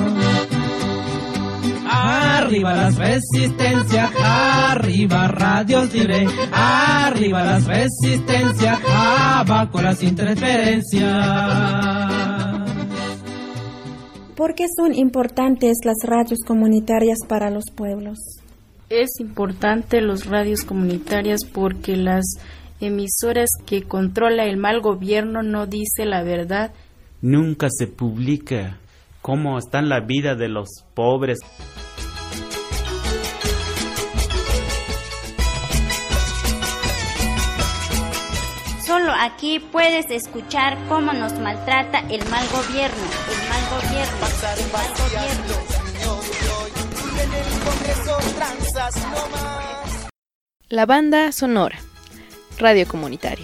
Arriba las resistencias, arriba radios libres, arriba las resistencias, abajo las interferencias. ¿Por qué son importantes las radios comunitarias para los pueblos? Es importante los radios comunitarias porque las emisoras que controla el mal gobierno no dice la verdad. Nunca se publica cómo está la vida de los pobres. Solo aquí puedes escuchar cómo nos maltrata el mal gobierno, el mal gobierno, el mal gobierno. La banda sonora, radio comunitaria.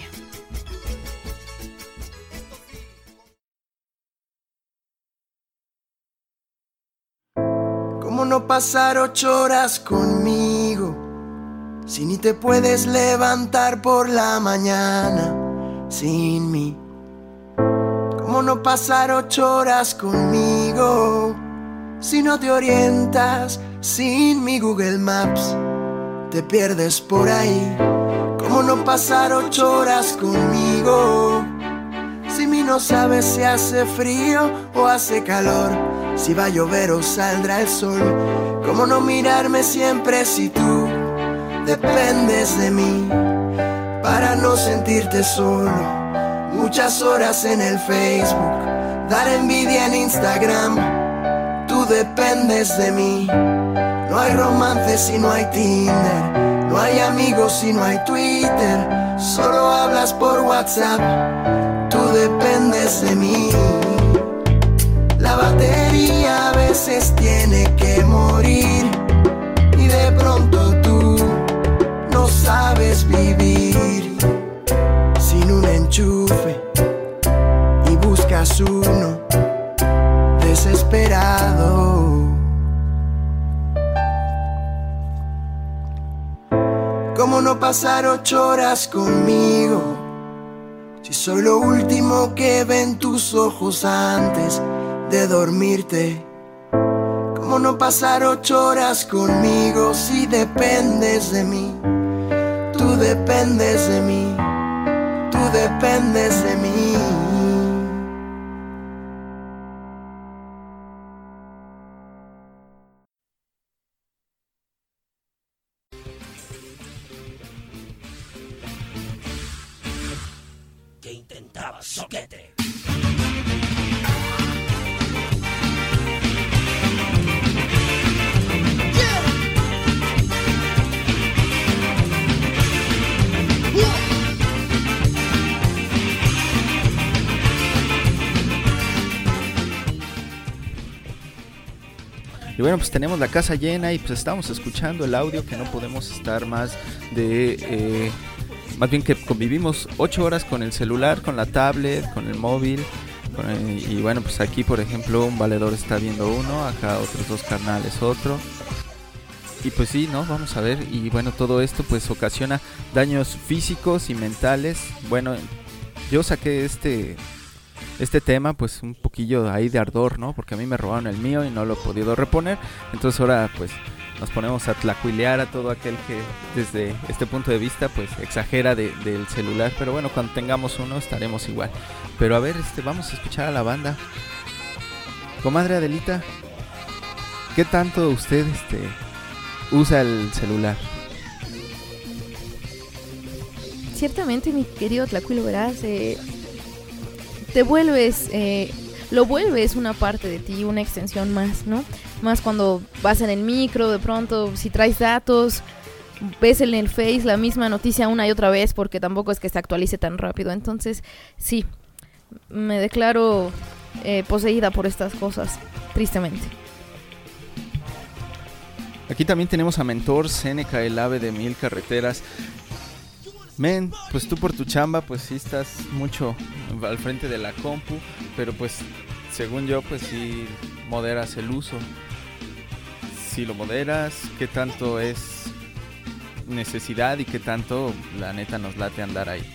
¿Cómo no pasar 8 horas conmigo? Si ni te puedes levantar por la mañana sin mí. ¿Cómo no pasar 8 horas conmigo? Si no te orientas sin mi Google Maps, te pierdes por ahí. ¿Cómo no pasar 8 horas conmigo? Si mi no sabes si hace frío o hace calor, si va a llover o saldrá el sol. ¿Cómo no mirarme siempre si tú dependes de mí para no sentirte solo? Muchas horas en el Facebook, dar envidia en Instagram. Tú dependes de mí. No hay romance si no hay Tinder, no hay amigos si no hay Twitter. Solo hablas por WhatsApp. Tú dependes de mí. La batería a veces tiene que morir y de pronto tú no sabes vivir sin un enchufe y buscas uno desesperado. ¿Cómo no pasar 8 horas conmigo? Si soy lo último que ven tus ojos antes de dormirte. ¿Cómo no pasar 8 horas conmigo si dependes de mí? Tú dependes de mí, tú dependes de mí. soquete. Y bueno, pues tenemos la casa llena y pues estamos escuchando el audio que no podemos estar más de... más bien que convivimos 8 horas con el celular, con la tablet, con el móvil. Y bueno, pues aquí por ejemplo un valedor está viendo uno, acá otros 2 carnales otro. Y pues sí, ¿no? Vamos a ver. Y bueno, todo esto pues ocasiona daños físicos y mentales. Bueno, yo saqué este tema pues un poquillo ahí de ardor, ¿no? Porque a mí me robaron el mío y no lo he podido reponer. Entonces ahora pues nos ponemos a tlacuilear a todo aquel que desde este punto de vista pues exagera del celular. Pero bueno, cuando tengamos uno estaremos igual. Pero a ver, vamos a escuchar a la banda. Comadre Adelita, ¿qué tanto usted usa el celular? Ciertamente, mi querido Tlacuilo, verás, te vuelves, lo vuelves una parte de ti, una extensión más, ¿no? Más cuando vas en el micro, de pronto, si traes datos, ves en el Face la misma noticia una y otra vez, porque tampoco es que se actualice tan rápido. Entonces, sí, me declaro poseída por estas cosas, tristemente. Aquí también tenemos a Mentor, Seneca, el ave de 1000 carreteras. Men, pues tú por tu chamba, pues sí estás mucho al frente de la compu, pero pues según yo, pues sí moderas el uso. Si lo moderas, ¿qué tanto es necesidad y qué tanto la neta nos late andar ahí?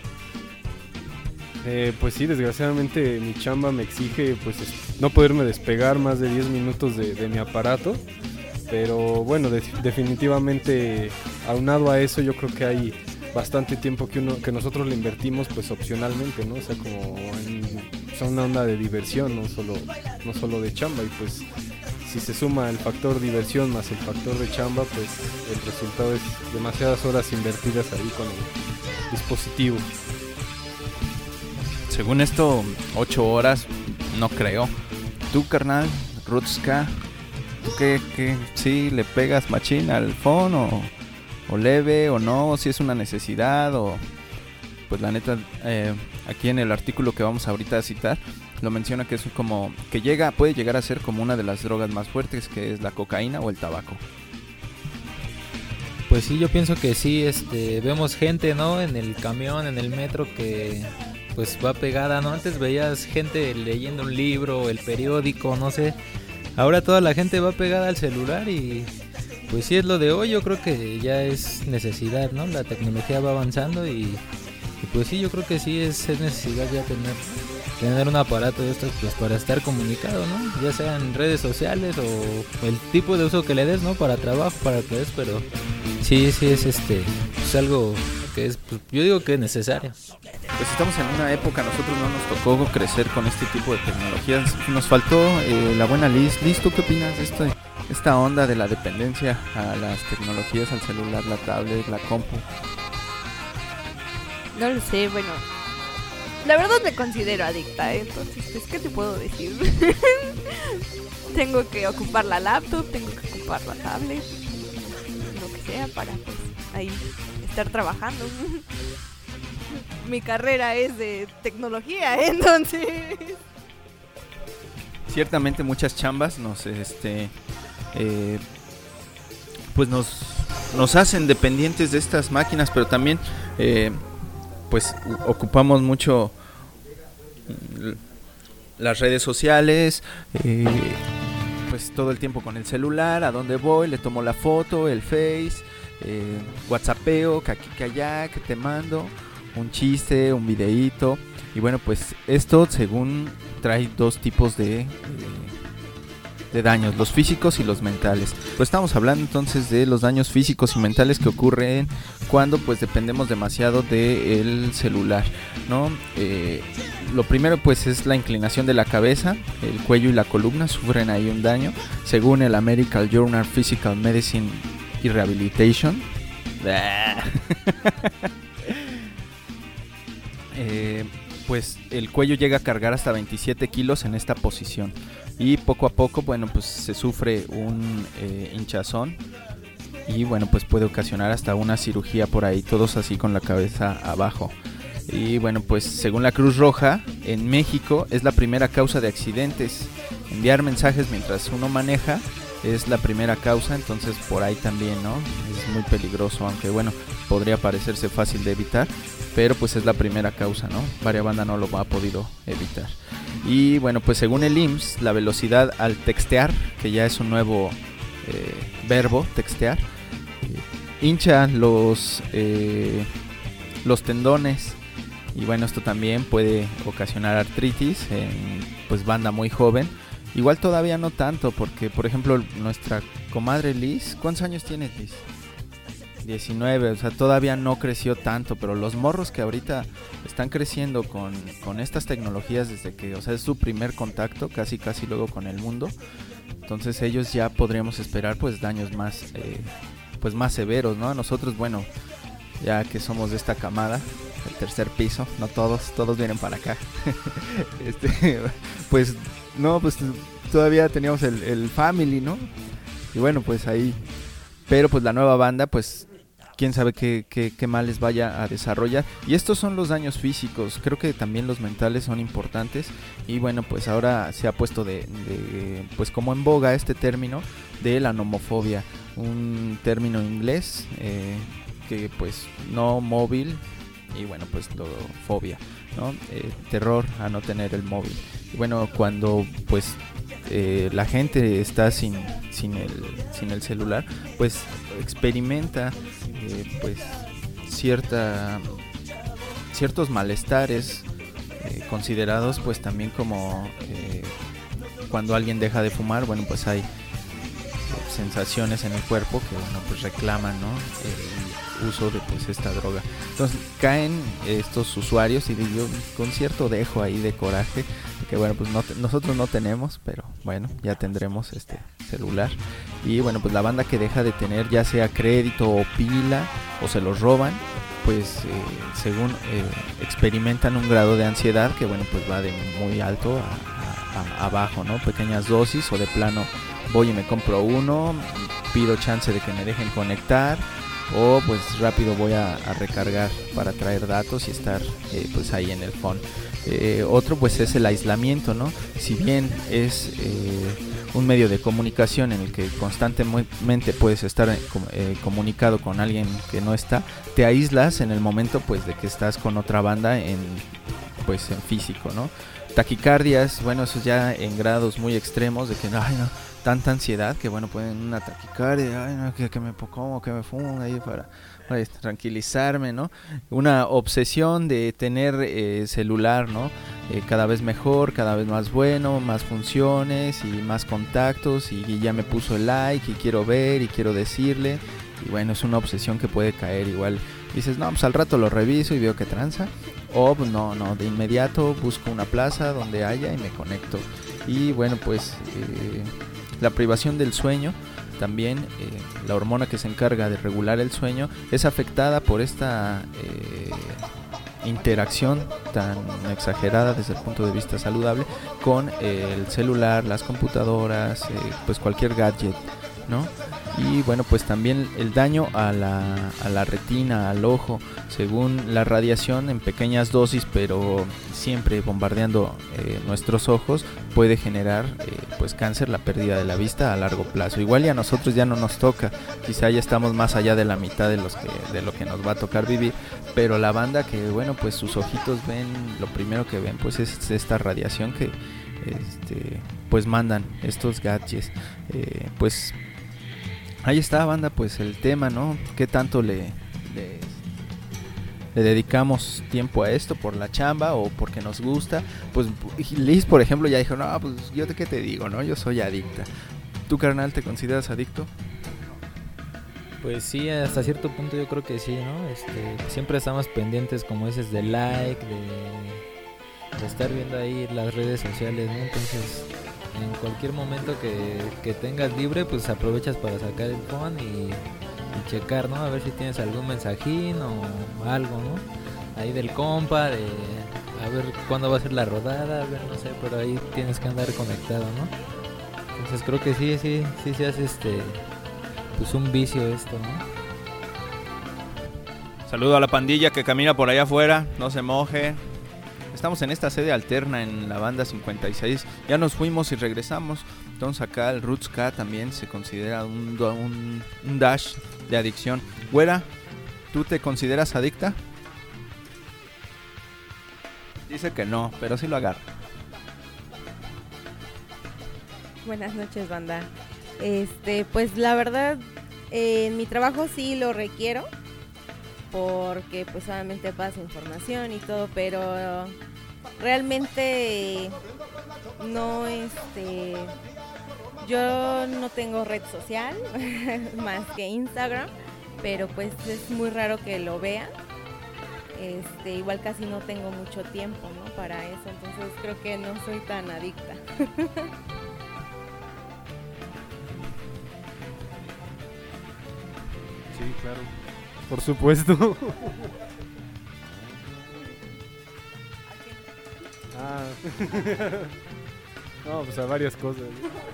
Pues sí, desgraciadamente mi chamba me exige pues no poderme despegar más de 10 minutos de mi aparato. Pero bueno, definitivamente aunado a eso yo creo que hay bastante tiempo que nosotros le invertimos pues opcionalmente, ¿no? O sea, como son una onda de diversión, no solo de chamba. Y pues si se suma el factor diversión más el factor de chamba, pues el resultado es demasiadas horas invertidas ahí con el dispositivo. Según esto, 8 horas, no creo. ¿Tú, carnal, Rutska? ¿Tú qué? ¿Sí le pegas machín al phone o leve o no? ¿Si es una necesidad o...? Pues la neta, aquí en el artículo que vamos ahorita a citar, lo menciona que es como... que puede llegar a ser como una de las drogas más fuertes, que es la cocaína o el tabaco. Pues sí, yo pienso que sí, vemos gente, ¿no? En el camión, en el metro que... pues va pegada, ¿no? Antes veías gente leyendo un libro, el periódico, no sé... Ahora toda la gente va pegada al celular y pues sí es lo de hoy. Yo creo que ya es necesidad, ¿no? La tecnología va avanzando y pues sí, yo creo que sí es necesidad ya tener un aparato de estos pues para estar comunicado, ¿no? Ya sea en redes sociales o el tipo de uso que le des, ¿no? Para trabajo, para que es, pero sí es es algo que es, pues, yo digo que es necesario. Pues estamos en una época, nosotros no nos tocó crecer con este tipo de tecnologías, nos faltó la buena Liz. Liz, ¿tú qué opinas de esta onda de la dependencia a las tecnologías, al celular, la tablet, la compu? No lo sé, bueno, la verdad me considero adicta, entonces, pues, ¿qué te puedo decir? Tengo que ocupar la laptop, tengo que ocupar la tablet, lo que sea para, pues, ahí estar trabajando. Mi carrera es de tecnología, entonces... Ciertamente muchas chambas pues nos hacen dependientes de estas máquinas, pero también pues ocupamos mucho las redes sociales, pues todo el tiempo con el celular, a dónde voy, le tomo la foto, el Face, WhatsAppeo, que aquí, que allá, que te mando un chiste, un videíto. Y bueno, pues esto según trae 2 tipos de daños, los físicos y los mentales. Pues estamos hablando entonces de los daños físicos y mentales que ocurren cuando pues dependemos demasiado del celular, ¿no? Lo primero pues es la inclinación de la cabeza, el cuello y la columna sufren ahí un daño, según el American Journal Physical Medicine y Rehabilitation. pues el cuello llega a cargar hasta 27 kilos en esta posición. Y poco a poco, bueno, pues se sufre un hinchazón. Y bueno, pues puede ocasionar hasta una cirugía por ahí, todos así con la cabeza abajo. Y bueno, pues según la Cruz Roja, en México es la primera causa de accidentes. Enviar mensajes mientras uno maneja es la primera causa, entonces por ahí también, ¿no? Es muy peligroso, aunque bueno, podría parecerse fácil de evitar, pero pues es la primera causa, ¿no? Varias bandas no lo ha podido evitar. Y bueno, pues según el IMSS, la velocidad al textear, que ya es un nuevo verbo, textear, hincha los tendones. Y bueno, esto también puede ocasionar artritis en pues banda muy joven. Igual todavía no tanto, porque por ejemplo nuestra comadre Liz, ¿cuántos años tienes, Liz? 19, o sea, todavía no creció tanto, pero los morros que ahorita están creciendo con estas tecnologías desde que, o sea, es su primer contacto casi luego con el mundo. Entonces ellos ya podríamos esperar pues daños más pues más severos, ¿no? A nosotros, bueno, ya que somos de esta camada, el tercer piso, no todos vienen para acá. Pues no, pues todavía teníamos el family, ¿no? Y bueno, pues ahí, pero pues la nueva banda, pues quién sabe qué mal les vaya a desarrollar. Y estos son los daños físicos, creo que también los mentales son importantes. Y bueno, pues ahora se ha puesto pues como en boga este término de la nomofobia, un término inglés que pues no móvil, y bueno, pues fobia, ¿no? Terror a no tener el móvil. Y bueno, cuando pues la gente está sin el celular, pues experimenta pues ciertos malestares considerados pues también como cuando alguien deja de fumar. Bueno, pues hay sensaciones en el cuerpo que bueno, pues reclaman, ¿no? El uso de pues esta droga. Entonces caen estos usuarios, y digo, con cierto dejo ahí de coraje, que bueno, pues nosotros no tenemos, pero bueno, ya tendremos este celular. Y bueno, pues la banda que deja de tener ya sea crédito o pila, o se los roban, pues según experimentan un grado de ansiedad que bueno, pues va de muy alto a bajo, ¿no? Pequeñas dosis, o de plano voy y me compro uno, pido chance de que me dejen conectar, o pues rápido voy a recargar para traer datos y estar pues ahí en el phone. Otro pues es el aislamiento, ¿no? Si bien es un medio de comunicación en el que constantemente puedes estar comunicado con alguien que no está, te aíslas en el momento pues de que estás con otra banda en físico, ¿no? Taquicardias, bueno, eso ya en grados muy extremos de que ay, no, tanta ansiedad que bueno, pueden una taquicardia, ay, no, que me como, que me fumo ahí para tranquilizarme, ¿no? Una obsesión de tener celular, ¿no? Cada vez mejor, cada vez más bueno, más funciones y más contactos, y ya me puso el like y quiero ver y quiero decirle, y bueno, es una obsesión que puede caer. Igual dices, no, pues al rato lo reviso y veo que tranza, o pues no, de inmediato busco una plaza donde haya y me conecto. Y bueno, pues la privación del sueño también, la hormona que se encarga de regular el sueño es afectada por esta interacción tan exagerada desde el punto de vista saludable con el celular, las computadoras, pues cualquier gadget, ¿no? Y bueno, pues también el daño a la retina, al ojo, según la radiación en pequeñas dosis, pero siempre bombardeando nuestros ojos, puede generar pues cáncer, la pérdida de la vista a largo plazo. Igual y a nosotros ya no nos toca, quizá ya estamos más allá de la mitad de lo que nos va a tocar vivir, pero la banda que bueno, pues sus ojitos ven, lo primero que ven pues es esta radiación que pues mandan estos gadgets. Pues ahí está, banda, pues el tema, ¿no? ¿Qué tanto le dedicamos tiempo a esto por la chamba o porque nos gusta? Pues Liz, por ejemplo, ya dijo, no, pues yo qué te digo, ¿no? Yo soy adicta. ¿Tú, carnal, te consideras adicto? Pues sí, hasta cierto punto yo creo que sí, ¿no? Siempre estamos pendientes, como dices, de like, de estar viendo ahí las redes sociales, ¿no? Entonces, en cualquier momento que tengas libre, pues aprovechas para sacar el phone y checar, ¿no? A ver si tienes algún mensajín o algo, ¿no? Ahí del compa, de a ver cuándo va a ser la rodada, a ver, no sé, pero ahí tienes que andar conectado, ¿no? Entonces creo que sí se hace pues un vicio esto, ¿no? Saludo a la pandilla que camina por allá afuera, no se moje. Estamos en esta sede alterna en la banda 56. Ya nos fuimos y regresamos. Entonces acá el Roots K también se considera un dash de adicción. Güera, ¿tú te consideras adicta? Dice que no, pero sí lo agarra. Buenas noches, banda. Pues la verdad, en mi trabajo sí lo requiero, porque pues solamente pasa información y todo, pero realmente no, yo no tengo red social más que Instagram, pero pues es muy raro que lo vea. Igual casi no tengo mucho tiempo, ¿no? Para eso, entonces creo que no soy tan adicta. Sí, claro. Por supuesto. No, pues a varias cosas.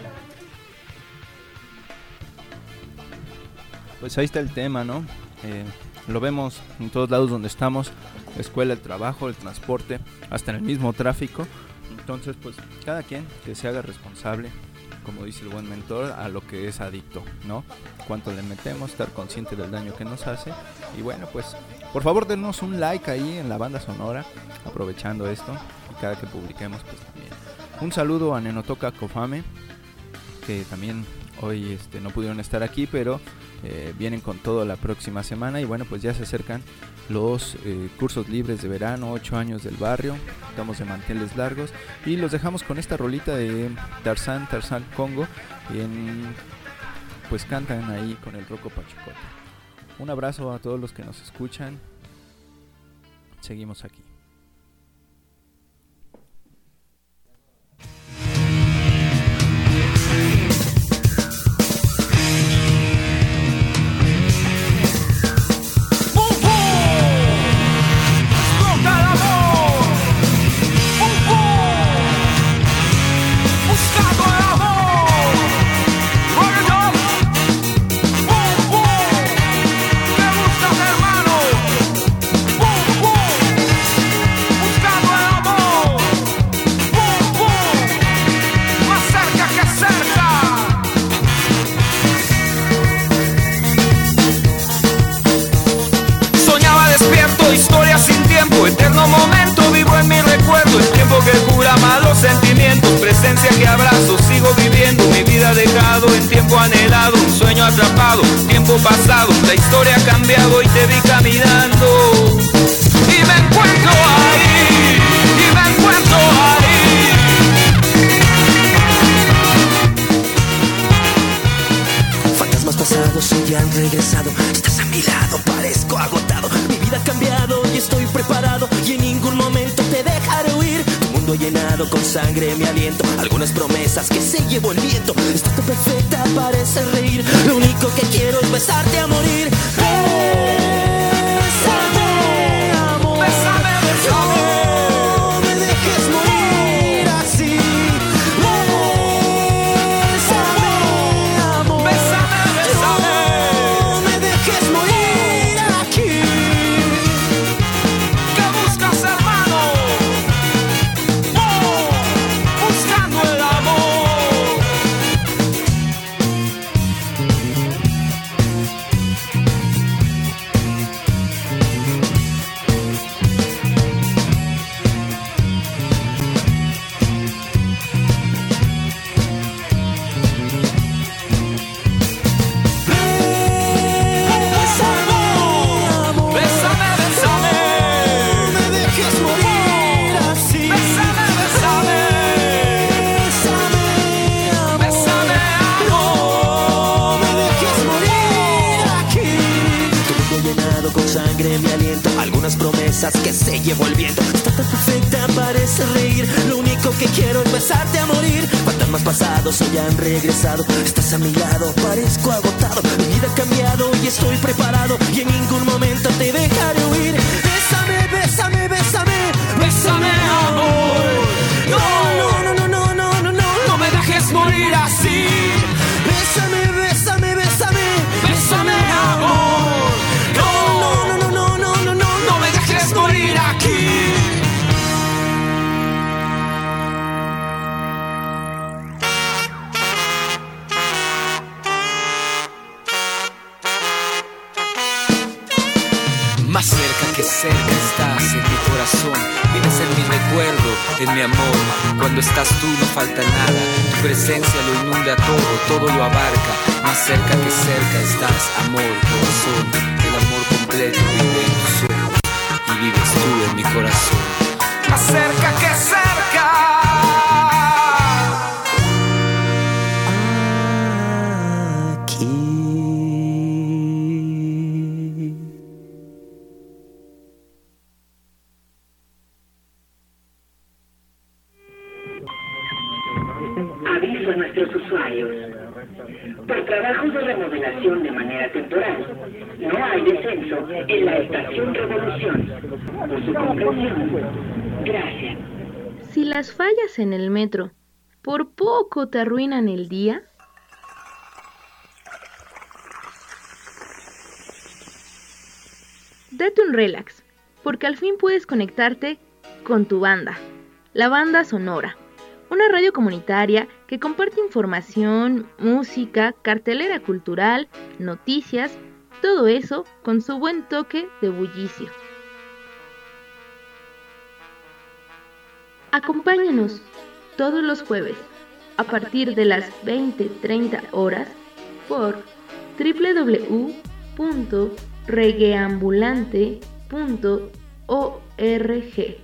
Pues ahí está el tema, ¿no? Lo vemos en todos lados donde estamos, la escuela, el trabajo, el transporte, hasta en el mismo tráfico. Entonces, pues cada quien que se haga responsable, como dice el buen mentor, a lo que es adicto, ¿no? Cuánto le metemos, estar consciente del daño que nos hace. Y bueno, pues por favor denos un like ahí en la banda sonora, aprovechando esto, y cada que publiquemos pues también. Un saludo a Nenotoca Cofame, que también hoy no pudieron estar aquí, pero vienen con todo la próxima semana. Y bueno, pues ya se acercan los cursos libres de verano, 8 años del barrio. Estamos de manteles largos y los dejamos con esta rolita de Tarzán Congo, pues cantan ahí con el Rocco Pachucote. Un abrazo a todos los que nos escuchan. Seguimos aquí. Eterno momento vivo en mi recuerdo, el tiempo que cura malos sentimientos, presencia que abrazo, sigo viviendo mi vida dejado en tiempo anhelado, un sueño atrapado, tiempo pasado, la historia ha cambiado y te vi caminando y me encuentro ahí, y me encuentro ahí. Fantasmas pasados hoy han regresado, estás a mi lado, parezco agotado, mi vida ha cambiado y estoy preparado y en ningún momento te dejaré huir. Tu mundo llenado con sangre, mi aliento, algunas promesas que se llevó el viento. Estás tan perfecta, parece reír, lo único que quiero es besarte a morir. Bésame, amor, bésame, bésame. No me dejes morir así. Bésame, amor, bésame, bésame. No me dejes morir aquí. ¿Qué buscas, hermano? Buscando el amor. sufrimiento, algunas promesas que se llevó el viento. Está tan perfecta, parece reír. Lo único que quiero es besarte a morir. Fantasmas pasados hoy han regresado. Estás a mi lado, parezco agotado. Mi vida ha cambiado y estoy preparado. Y en ningún momento te dejaré huir. Bésame, bésame, bésame, bésame, amor. No, no, no, no, no, no, no, no, no me dejes morir así. Bésame, bésame, bésame, bésame, amor. No, no, no, no, no, no, no, no me dejes morir aquí. Más cerca que cerca estás en mi corazón. Vives en mi recuerdo, en mi amor. Cuando estás tú no falta nada. Tu presencia lo inunda todo, todo lo abarca. Más cerca que cerca estás, amor, corazón. El amor completo vive en tus ojos y vives tú en mi corazón. Más cerca que cerca. Aviso a nuestros usuarios. Por trabajos de remodelación de manera temporal, no hay descenso en la estación Revolución. Por su comprensión, gracias. Si las fallas en el metro por poco te arruinan el día, date un relax, porque al fin puedes conectarte con tu banda, la Banda Sonora. Una radio comunitaria que comparte información, música, cartelera cultural, noticias, todo eso con su buen toque de bullicio. Acompáñanos todos los jueves a partir de las 20:30 horas por www.regueambulante.org.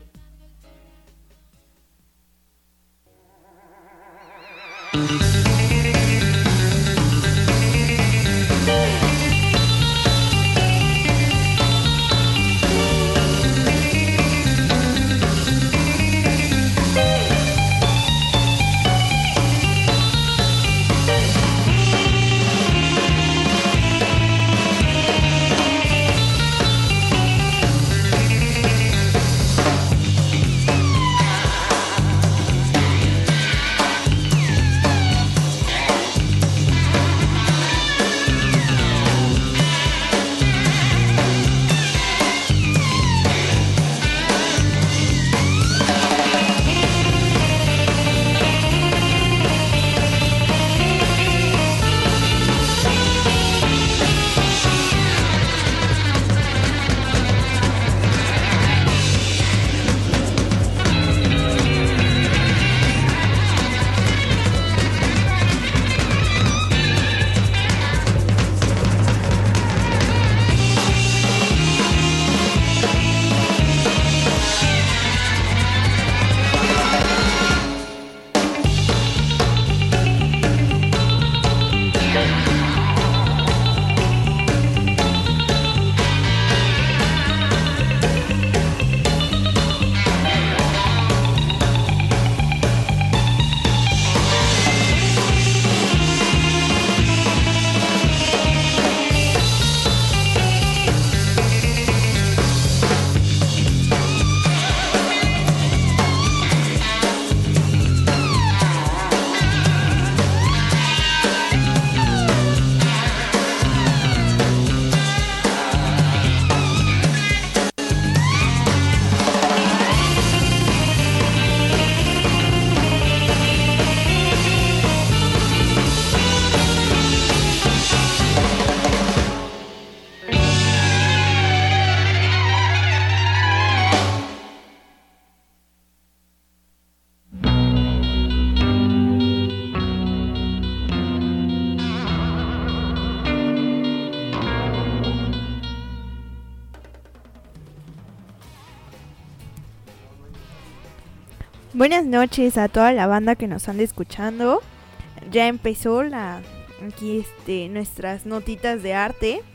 Buenas noches a toda la banda que nos anda escuchando. Ya empezó aquí nuestras notitas de arte.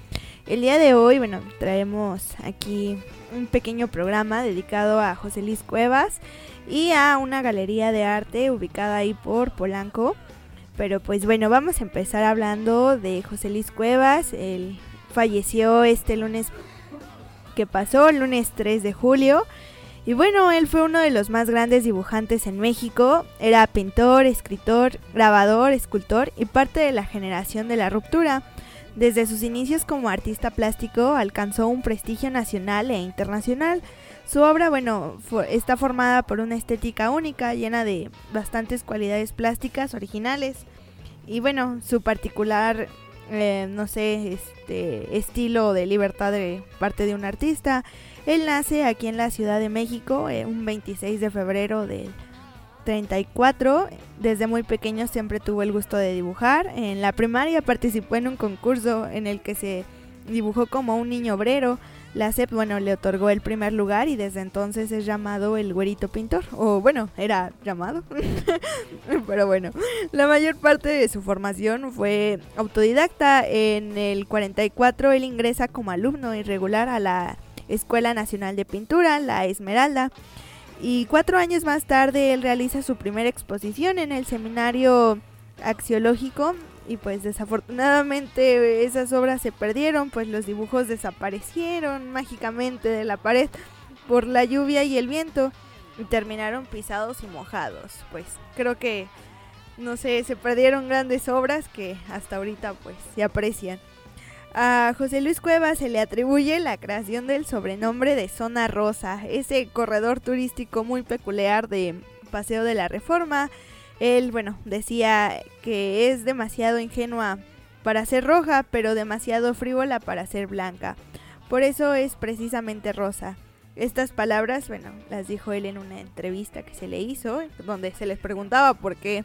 El día de hoy, bueno, traemos aquí un pequeño programa dedicado a José Luis Cuevas y a una galería de arte ubicada ahí por Polanco. Pero pues bueno, vamos a empezar hablando de José Luis Cuevas. Él falleció este lunes que pasó, el lunes 3 de julio. Y bueno, él fue uno de los más grandes dibujantes en México. Era pintor, escritor, grabador, escultor y parte de la generación de la ruptura. Desde sus inicios como artista plástico alcanzó un prestigio nacional e internacional. Su obra, bueno, está formada por una estética única, llena de bastantes cualidades plásticas originales. Y bueno, su particular, estilo de libertad de parte de un artista. Él nace aquí en la Ciudad de México, un 26 de febrero del 34. Desde muy pequeño siempre tuvo el gusto de dibujar. En la primaria participó en un concurso en el que se dibujó como un niño obrero. La SEP, le otorgó el primer lugar y desde entonces es llamado el güerito pintor. O bueno, era llamado. Pero bueno, la mayor parte de su formación fue autodidacta. En el 44 él ingresa como alumno irregular a la Escuela Nacional de Pintura, la Esmeralda. Y 4 años más tarde él realiza su primera exposición en el Seminario Axiológico. Y pues desafortunadamente esas obras se perdieron, pues los dibujos desaparecieron mágicamente de la pared por la lluvia y el viento y terminaron pisados y mojados. Pues creo que, se perdieron grandes obras que hasta ahorita pues se aprecian. A José Luis Cuevas se le atribuye la creación del sobrenombre de Zona Rosa, ese corredor turístico muy peculiar de Paseo de la Reforma. Él, decía que es demasiado ingenua para ser roja, pero demasiado frívola para ser blanca. Por eso es precisamente rosa. Estas palabras, las dijo él en una entrevista que se le hizo, donde se les preguntaba por qué,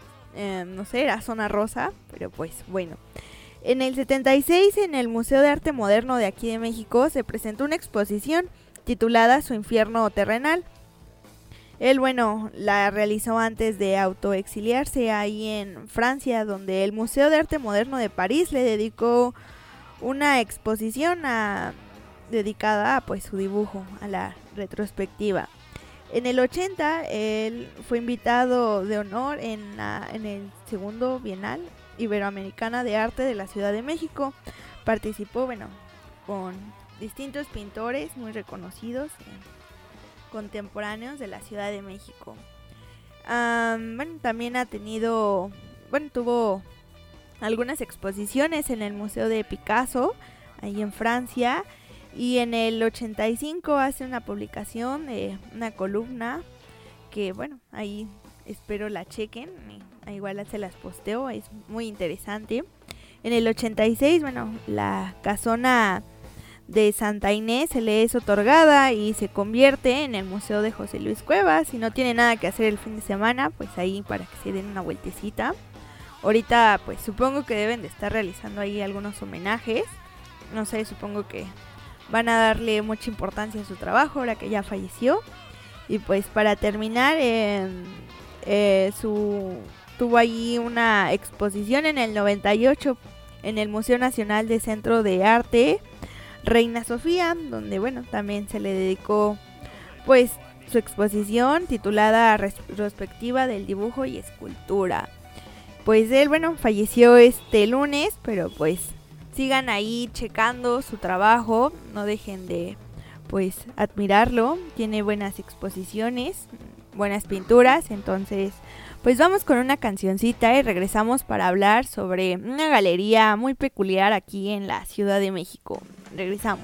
era zona rosa, pero pues bueno. En el 76, en el Museo de Arte Moderno de aquí de México, se presentó una exposición titulada Su infierno terrenal. Él, la realizó antes de autoexiliarse ahí en Francia, donde el Museo de Arte Moderno de París le dedicó una exposición dedicada a pues su dibujo, a la retrospectiva. En el 80, él fue invitado de honor en el segundo Bienal Iberoamericana de Arte de la Ciudad de México. Participó, con distintos pintores muy reconocidos contemporáneos de la Ciudad de México. También tuvo algunas exposiciones en el Museo de Picasso, ahí en Francia, y en el 85 hace una publicación, una columna, que ahí espero la chequen, igual se las posteo, es muy interesante. En el 86, la casona de Santa Inés se le es otorgada y se convierte en el Museo de José Luis Cuevas. Si no tiene nada que hacer el fin de semana, pues ahí para que se den una vueltecita. Ahorita pues supongo que deben de estar realizando ahí algunos homenajes. Supongo que van a darle mucha importancia a su trabajo ahora que ya falleció. Y pues para terminar, tuvo ahí una exposición en el 98 en el Museo Nacional de Centro de Arte Reina Sofía, donde también se le dedicó pues su exposición titulada Retrospectiva del Dibujo y Escultura. Pues él falleció este lunes, pero pues sigan ahí checando su trabajo, no dejen de pues admirarlo, tiene buenas exposiciones, buenas pinturas. Entonces pues vamos con una cancioncita y regresamos para hablar sobre una galería muy peculiar aquí en la Ciudad de México. Regresamos.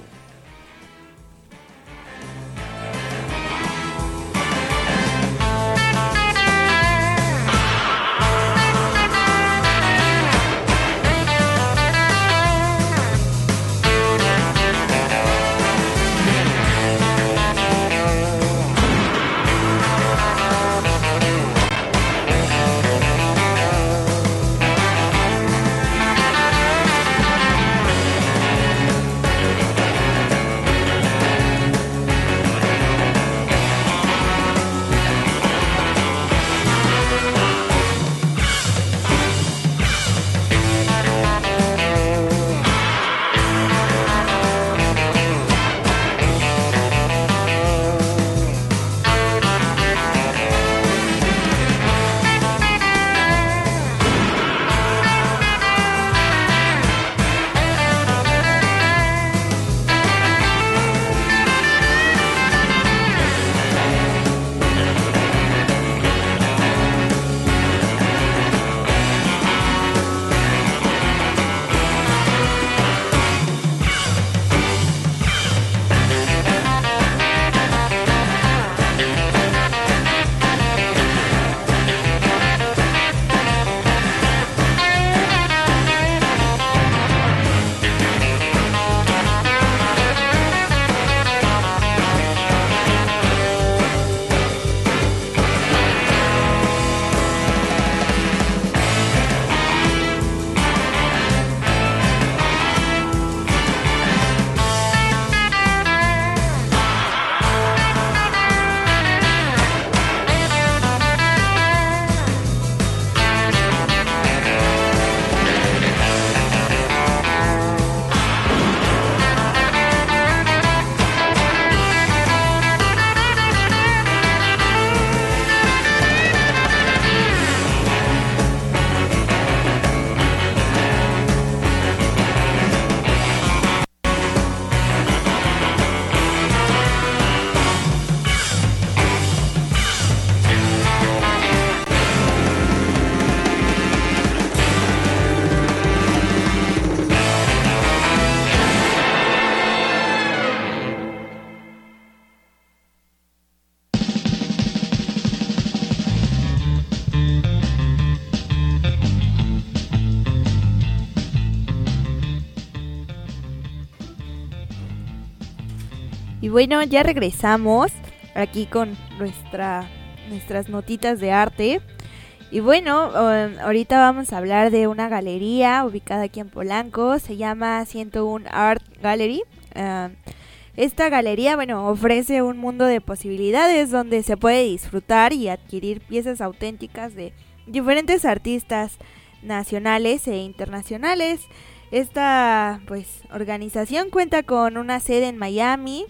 bueno, ya regresamos aquí con nuestras notitas de arte. Y bueno, ahorita vamos a hablar de una galería ubicada aquí en Polanco, se llama 101 Art Gallery. Esta galería, bueno, ofrece un mundo de posibilidades donde se puede disfrutar y adquirir piezas auténticas de diferentes artistas nacionales e internacionales. Esta, pues, organización cuenta con una sede en Miami.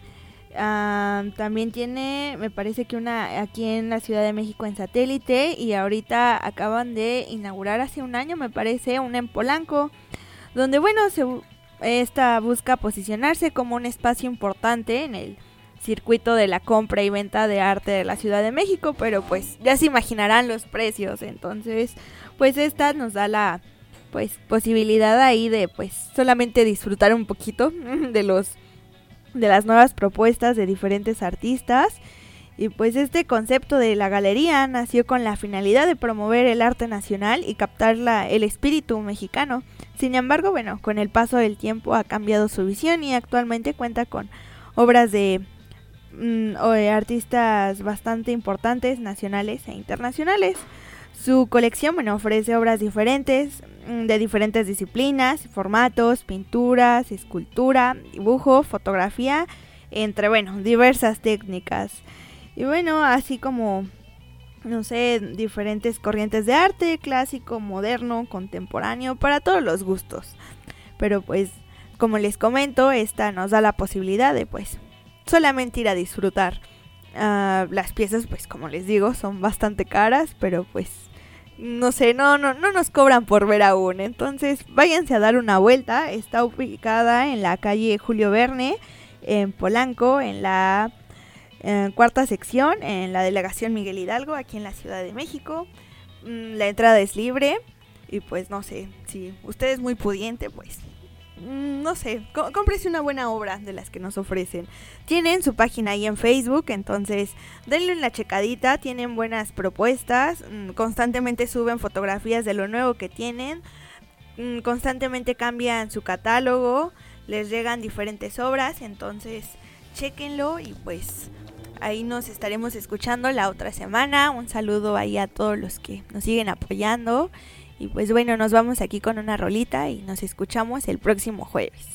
También tiene, me parece que una aquí en la Ciudad de México en Satélite, y ahorita acaban de inaugurar hace un año, me parece, una en Polanco, donde bueno, esta busca posicionarse como un espacio importante en el circuito de la compra y venta de arte de la Ciudad de México, pero pues ya se imaginarán los precios. Entonces pues esta nos da la pues posibilidad ahí de pues solamente disfrutar un poquito de las nuevas propuestas de diferentes artistas. Y pues este concepto de la galería nació con la finalidad de promover el arte nacional y captar el espíritu mexicano. Sin embargo, bueno, con el paso del tiempo ha cambiado su visión y actualmente cuenta con obras de artistas bastante importantes, nacionales e internacionales. Su colección, bueno, ofrece obras diferentes, de diferentes disciplinas, formatos, pinturas, escultura, dibujo, fotografía, entre, bueno, diversas técnicas. Y bueno, así como, no sé, diferentes corrientes de arte, clásico, moderno, contemporáneo, para todos los gustos. Pero pues, como les comento, esta nos da la posibilidad de pues solamente ir a disfrutar. Las piezas, pues como les digo, son bastante caras, pero pues no sé, no nos cobran por ver aún. Entonces váyanse a dar una vuelta. Está ubicada en la calle Julio Verne, en Polanco, en la cuarta sección, en la delegación Miguel Hidalgo, aquí en la Ciudad de México. La entrada es libre. Y pues no sé, si usted es muy pudiente, pues no sé, cómprese una buena obra de las que nos ofrecen. Tienen su página ahí en Facebook, entonces denle una checadita. Tienen buenas propuestas, constantemente suben fotografías de lo nuevo que tienen, constantemente cambian su catálogo, les llegan diferentes obras, entonces chéquenlo. Y pues ahí nos estaremos escuchando la otra semana. Un saludo ahí a todos los que nos siguen apoyando. Y pues bueno, nos vamos aquí con una rolita y nos escuchamos el próximo jueves.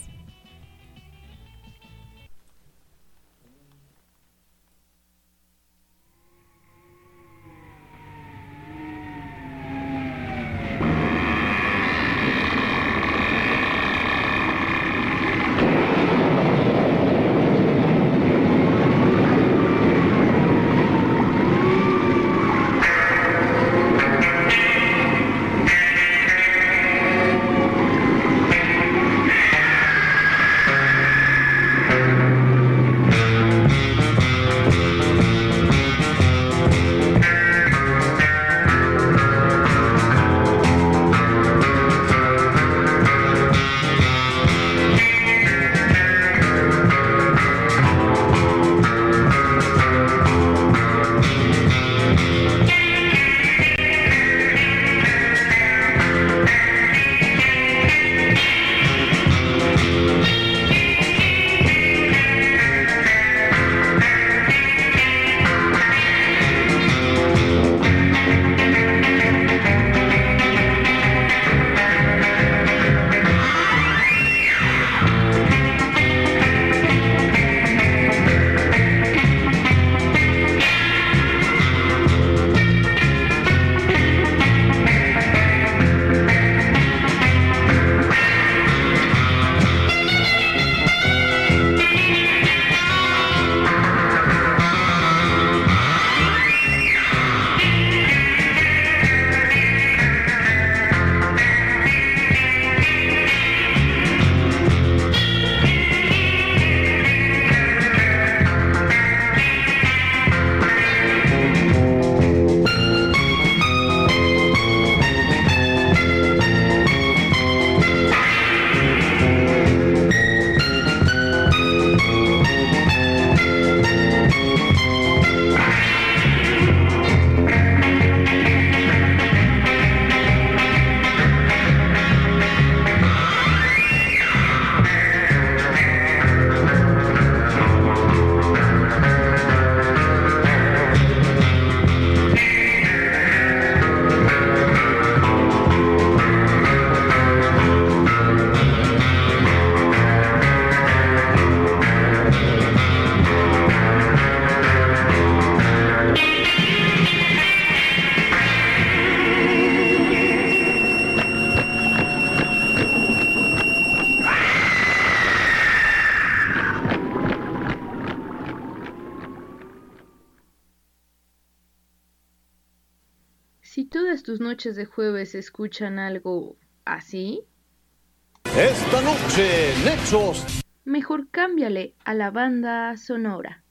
Si todas tus noches de jueves escuchan algo así, esta noche, Nexos. Mejor cámbiale a la banda sonora.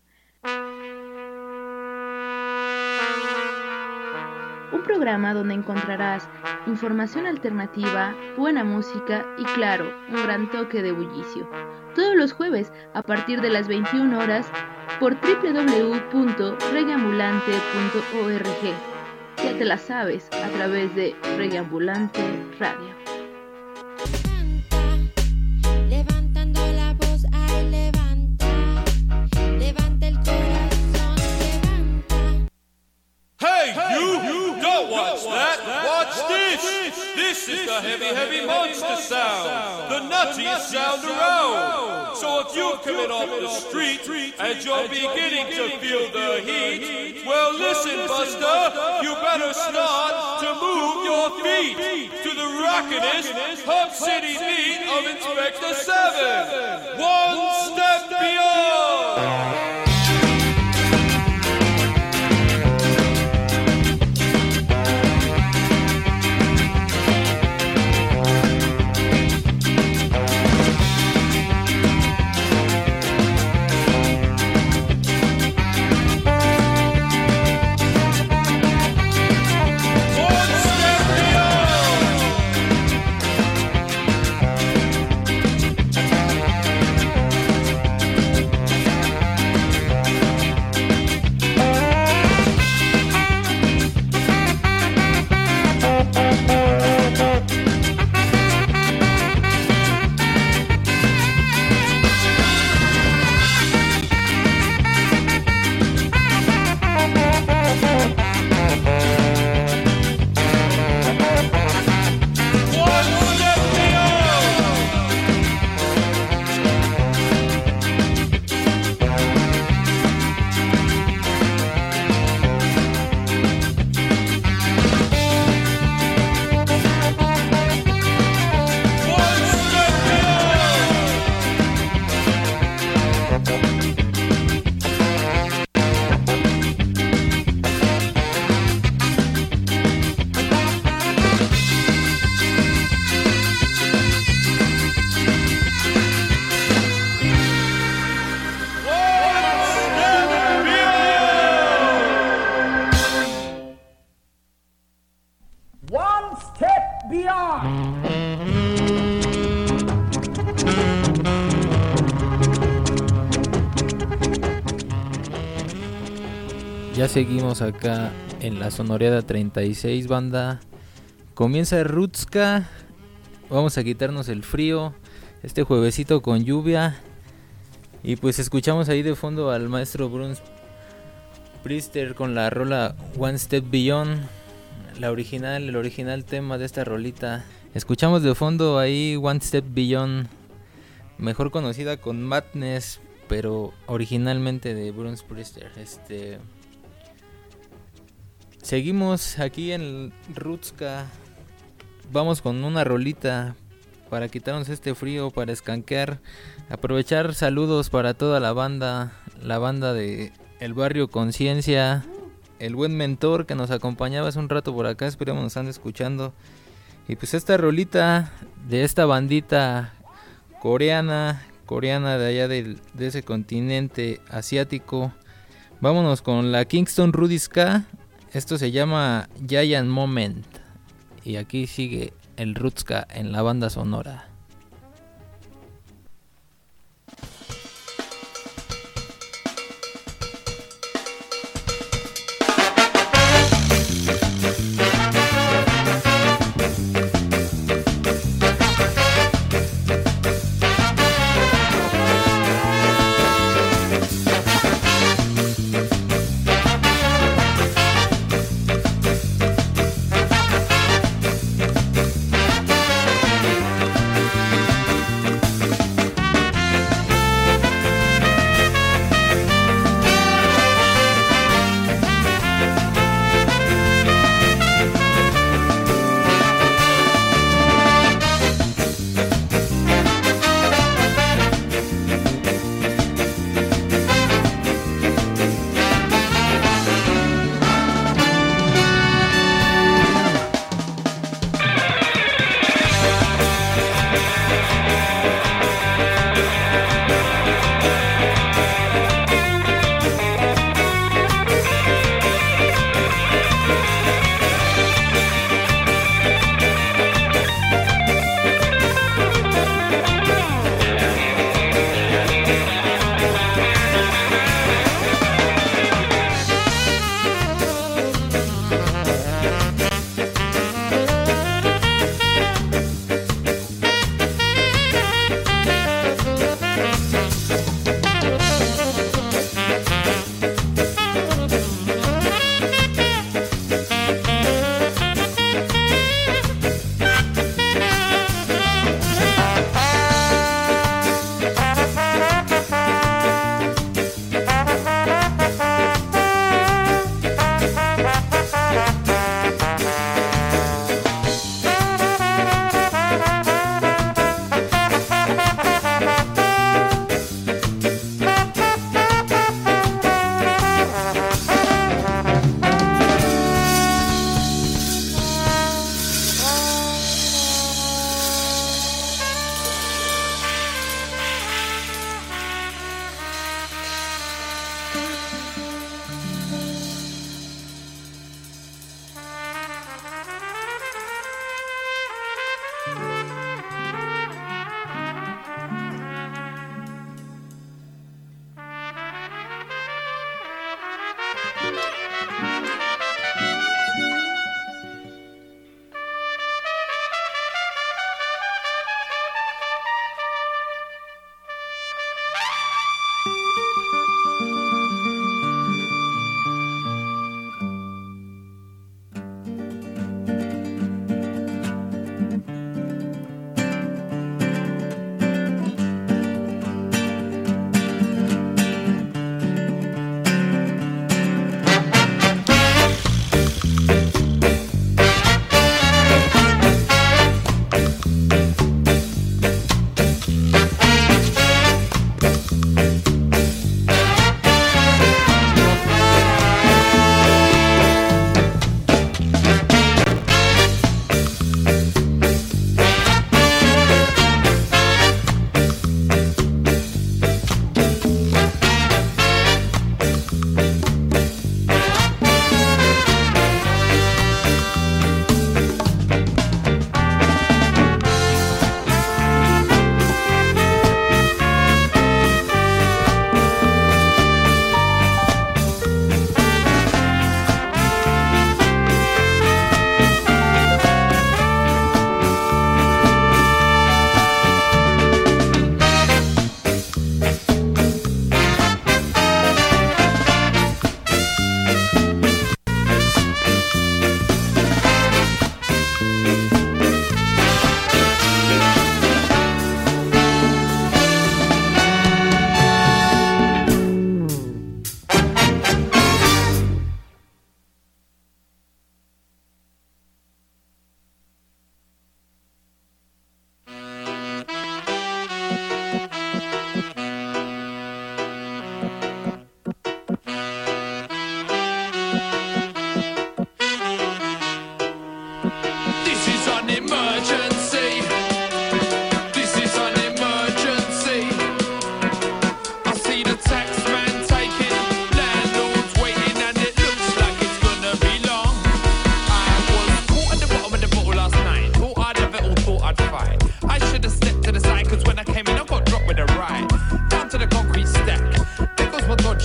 Un programa donde encontrarás información alternativa, buena música y claro, un gran toque de bullicio. Todos los jueves a partir de las 21 horas por www.reggaeambulante.org. Ya te la sabes a través de Reggaeambulante Radio. Levantando la voz, ay, levanta el corazón, levanta. Hey, you! Don't watch that! Watch this! This is the heavy monster sound! The nuttiest sound around! So if you're coming off the street and you're beginning to feel the heat, well listen, Buster, you better start to move your feet to the rockin'est Hub City beat of Inspector 7! One step beyond! Ya seguimos acá en la Sonoreada 36, banda. Comienza Rutska. Vamos a quitarnos el frío este juevesito con lluvia. Y pues escuchamos ahí de fondo al maestro Bruce Priester con la rola One Step Beyond, el original tema de esta rolita. Escuchamos de fondo ahí One Step Beyond, mejor conocida con Madness, pero originalmente de Bruce Priester. Seguimos aquí en Rutska. Vamos con una rolita para quitarnos este frío, para escanquear. Aprovechar saludos para toda la banda de El Barrio Conciencia, el buen mentor que nos acompañaba hace un rato por acá, esperemos nos están escuchando. Y pues esta rolita de esta bandita coreana de allá de ese continente asiático. Vámonos con la Kingston Rudy Ska. Esto se llama Giant Moment. Y aquí sigue el Rutska en la banda sonora.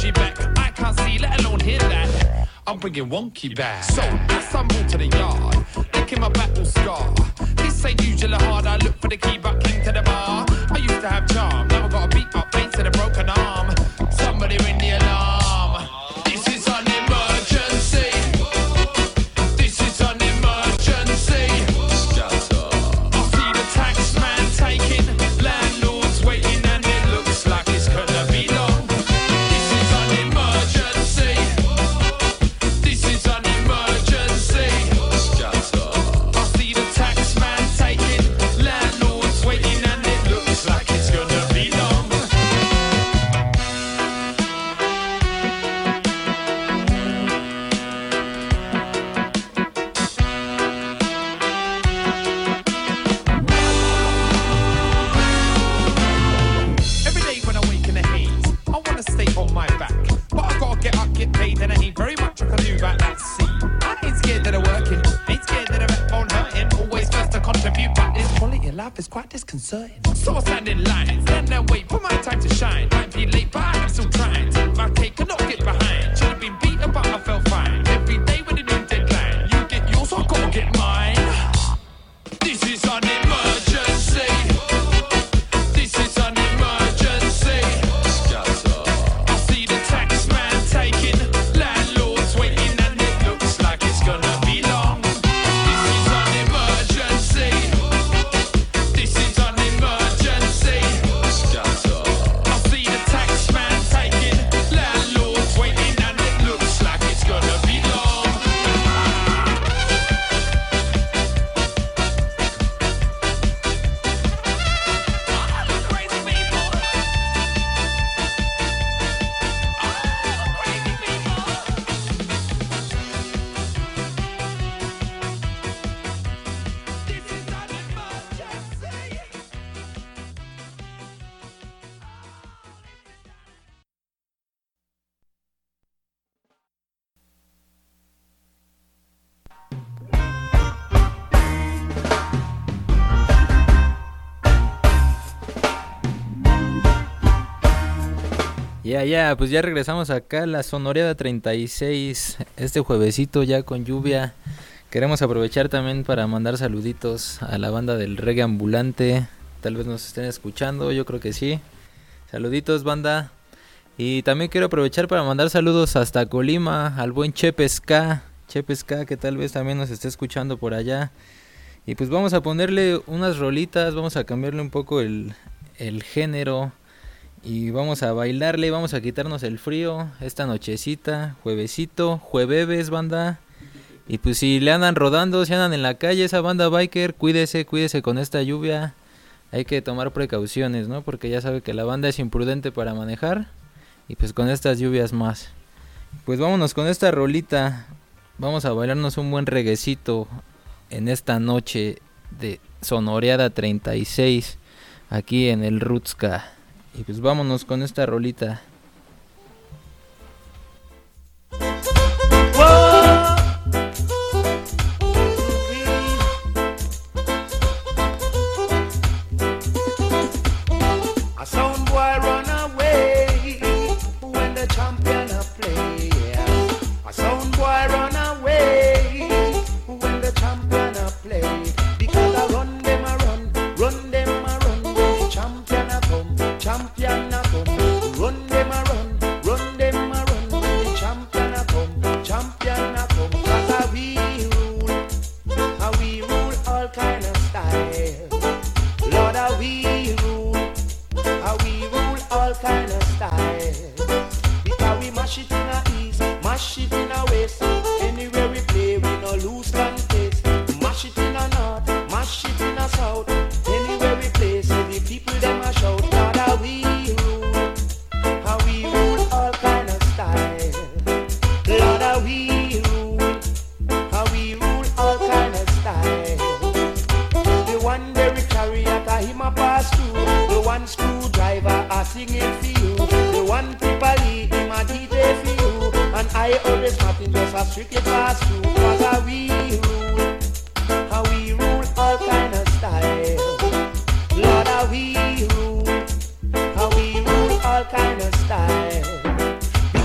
she back. I can't see, let alone hear that. I'm bringing wonky back. So I stumble to the yard, licking my battle scar. This ain't usually hard. I look for the key back into the bar. I used to have charm, now I got a beat up face and a broken arm. Somebody ring the alarm. This is an emergency. This is an emergency. I see the tax man taking, landlords waiting, and it looks like it's gonna be long. This is an emergency. This is an emergency. I see the tax man taking, landlords waiting, and it looks like it's gonna be long. Every day when I wake in the haze, I wanna stay on my back. But I gotta get up, get paid, and I ain't very much I can do about that. See, I ain't scared that I'm working, ain't scared that I'm at phone hurting. Always first to contribute, but this quality of life is quite disconcerting. So I stand in line, stand there, wait for my time to shine. Might be late, but I'm still trying. Take my cake and not get behind. Should've been beaten, but I felt fine. Every day with a new deadline, you get yours, I gotta get mine. This is an emergency. This is an emergency. I see the tax man taking, landlords waiting, and it looks like it's gonna be long. This is an emergency. This is an emergency. I see the tax man taking, landlords waiting, and it looks like it's gonna be long. Pues ya regresamos acá a la Sonoreada 36, este juevesito ya con lluvia. Queremos aprovechar también para mandar saluditos a la banda del reggae ambulante, tal vez nos estén escuchando, yo creo que sí. Saluditos, banda. Y también quiero aprovechar para mandar saludos hasta Colima, al buen Chepesca, que tal vez también nos esté escuchando por allá. Y pues vamos a ponerle unas rolitas, vamos a cambiarle un poco el género. Y vamos a bailarle, vamos a quitarnos el frío esta nochecita, juevesito, jueves, banda. Y pues si le andan rodando, si andan en la calle, esa banda biker, cuídese con esta lluvia. Hay que tomar precauciones, ¿no? Porque ya sabe que la banda es imprudente para manejar. Y pues con estas lluvias más. Pues vámonos con esta rolita. Vamos a bailarnos un buen reguecito en esta noche de Sonoreada 36 aquí en el Rutska. Y pues vámonos con esta rolita. A sound boy run away when the champion a play. A sound boy run away when the champion a play. Because I run them a run them a run when the champion a come. Champion a come, run them a run them a run when the champion a come, champion a come. 'Cause we rule all kind of style. Lord, we rule all kind of style. Because we mash it in a east, mash it in a west. Anywhere we play, we no lose contest. Mash it in a north, mash it in a south. Anywhere we play, so the people them a shout. We rule all kind of style. Lord, we rule all kind of style. The one very chariot a him a pass through. The one screwdriver a singing for you. The one Tripoli him a DJ for you. And I always nothing just a strictly pass through. 'Cause we rule all kind of style. Lord, we rule all kind of style.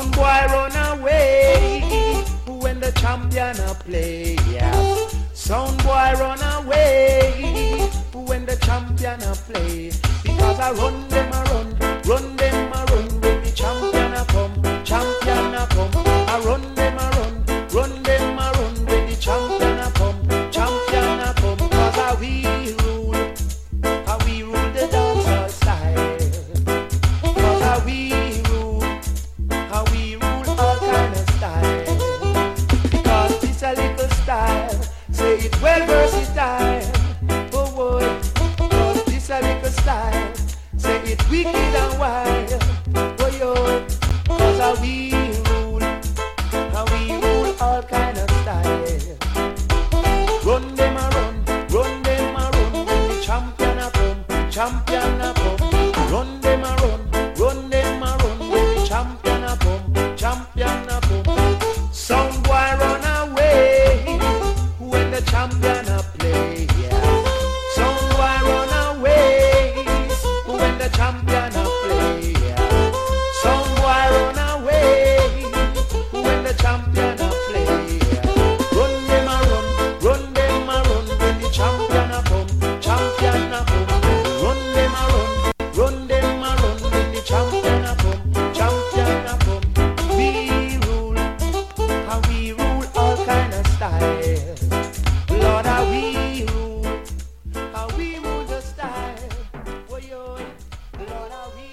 Some boy run away when the champion a play. Some boy run away when the champion a play. Because I run them a run them a run when the champion a come, champion a come. I run them a run them a run when the champion a come, champion a come. Cause how we rule the dancehall style. Cause how we rule all kind of style. Because it's a little style, say it well versatile. Oh boy, cause this a little style, say it wicked and wild. Oh yo, cause how we rule all kind of style. Run them a run when the champion a come, champion a come. Run them a run when the champion a come, champion a come. Some boy run away when the champion a play. Some boy run away when the champion a play. Some boy run away when the champion a play. Run them a run when the champion a come, champion a come. Run them a run when the champion a come, champion a come. We rule, how we rule all kind of style. Lord, how we rule the style. Oh yo, Lord, how we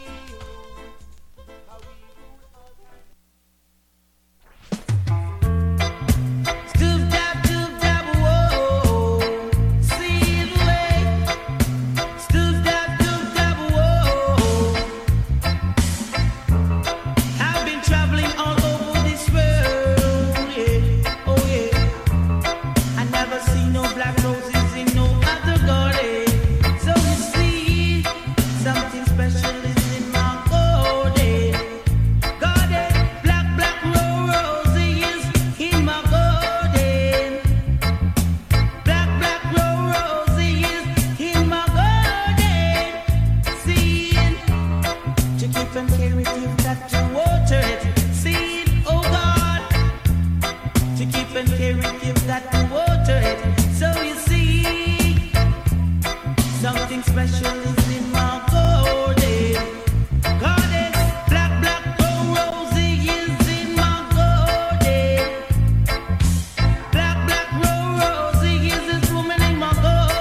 I've been traveling all over this world, yeah, oh yeah. I never see no black roses in no other garden. So you see, something special is in my garden. Garden, black roses in my garden. Black roses in my garden. Seeing, to keep and care it, you've got to water it. Seed, oh God, to keep and care it, you've got to water it. So you see, something special is in my garden. Garden, black roses in my garden. Black roses is blooming in my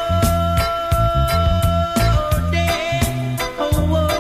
garden. Oh,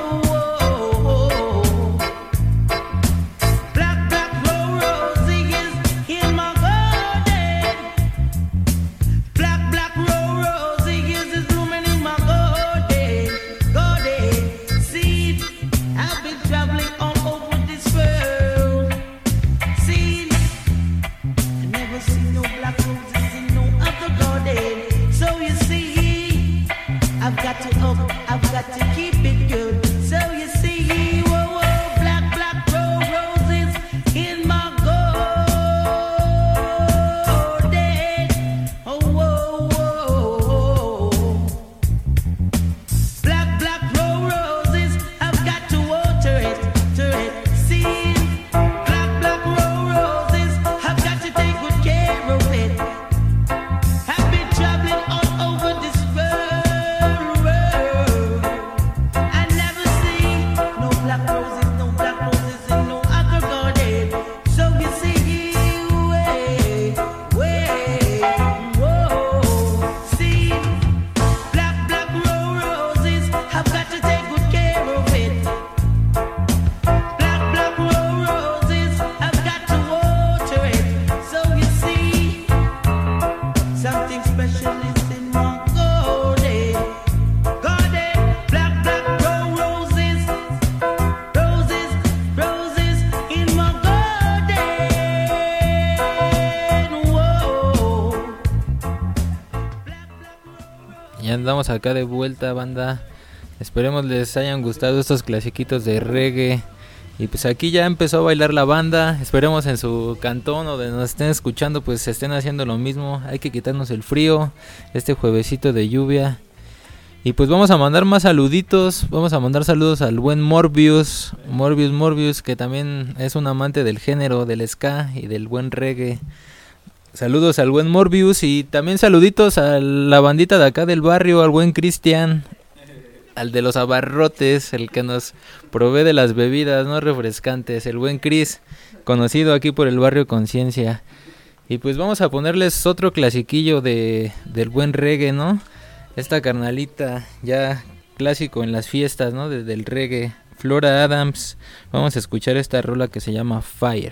black roses in my garden. Black roses is blooming in my garden. Garden, seed. I've been traveling all over this world. Seed. I never see no black roses in no other garden. So you see, I've got to keep it good. So you see, whoa, black roses in my garden. Oh, whoa. Black roses, I've got to water it, see. Black roses, I've got to take good care of it. I've been traveling all over this world. I never see no black roses in no other garden. So you see, whoa, see, black roses, I've got to take good care of it. Black roses, I've got to water it. So you see, something special is in my garden. Garden, black roses in my garden. Whoa. Ya andamos acá de vuelta, banda. Esperemos les hayan gustado estos clasiquitos de reggae. Y pues aquí ya empezó a bailar la banda. Esperemos en su cantón o donde nos estén escuchando pues estén haciendo lo mismo. Hay que quitarnos el frío este juevesito de lluvia. Y pues vamos a mandar más saluditos, vamos a mandar saludos al buen Morbius, que también es un amante del género, del ska y del buen reggae. Saludos al buen Morbius y también saluditos a la bandita de acá del barrio, al buen Cristian, al de los abarrotes, el que nos provee de las bebidas no refrescantes, el buen Chris, conocido aquí por el barrio Conciencia. Y pues vamos a ponerles otro clasiquillo del buen reggae, ¿no? Esta carnalita ya clásico en las fiestas, ¿no? Del reggae, Flora Adams. Vamos a escuchar esta rola que se llama Fire.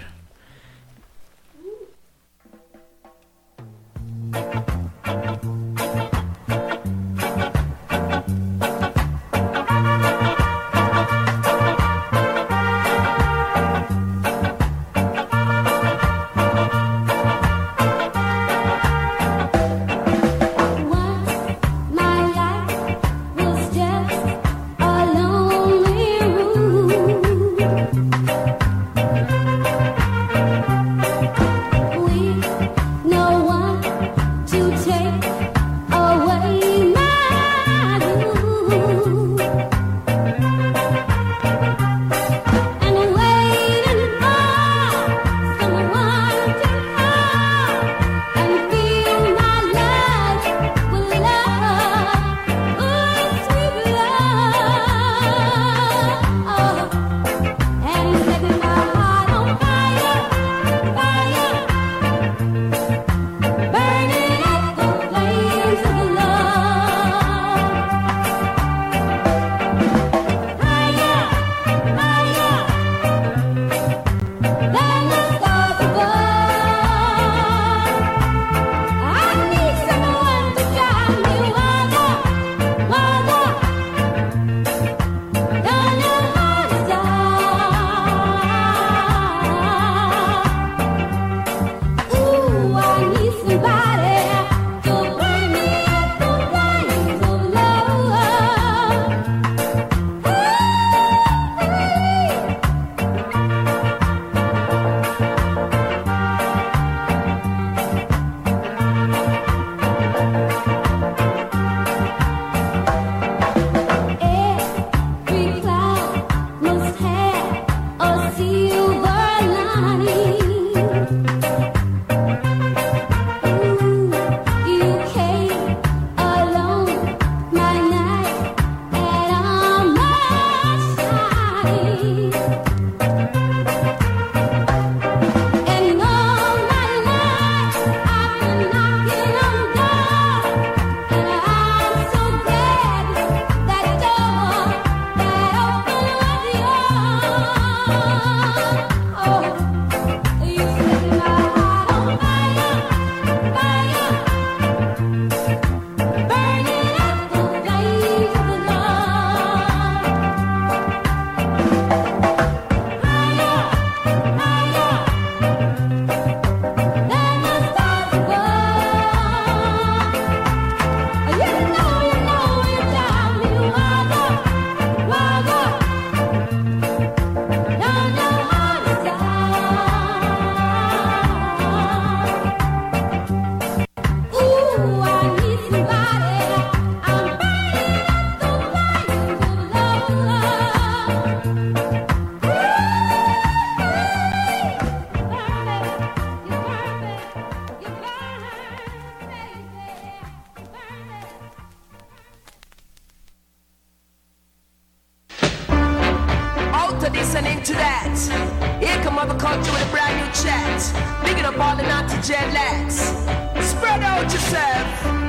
listening to that. Here come other culture with a brand new chat. Bigging up all the naughty jet lads. Spread out yourself.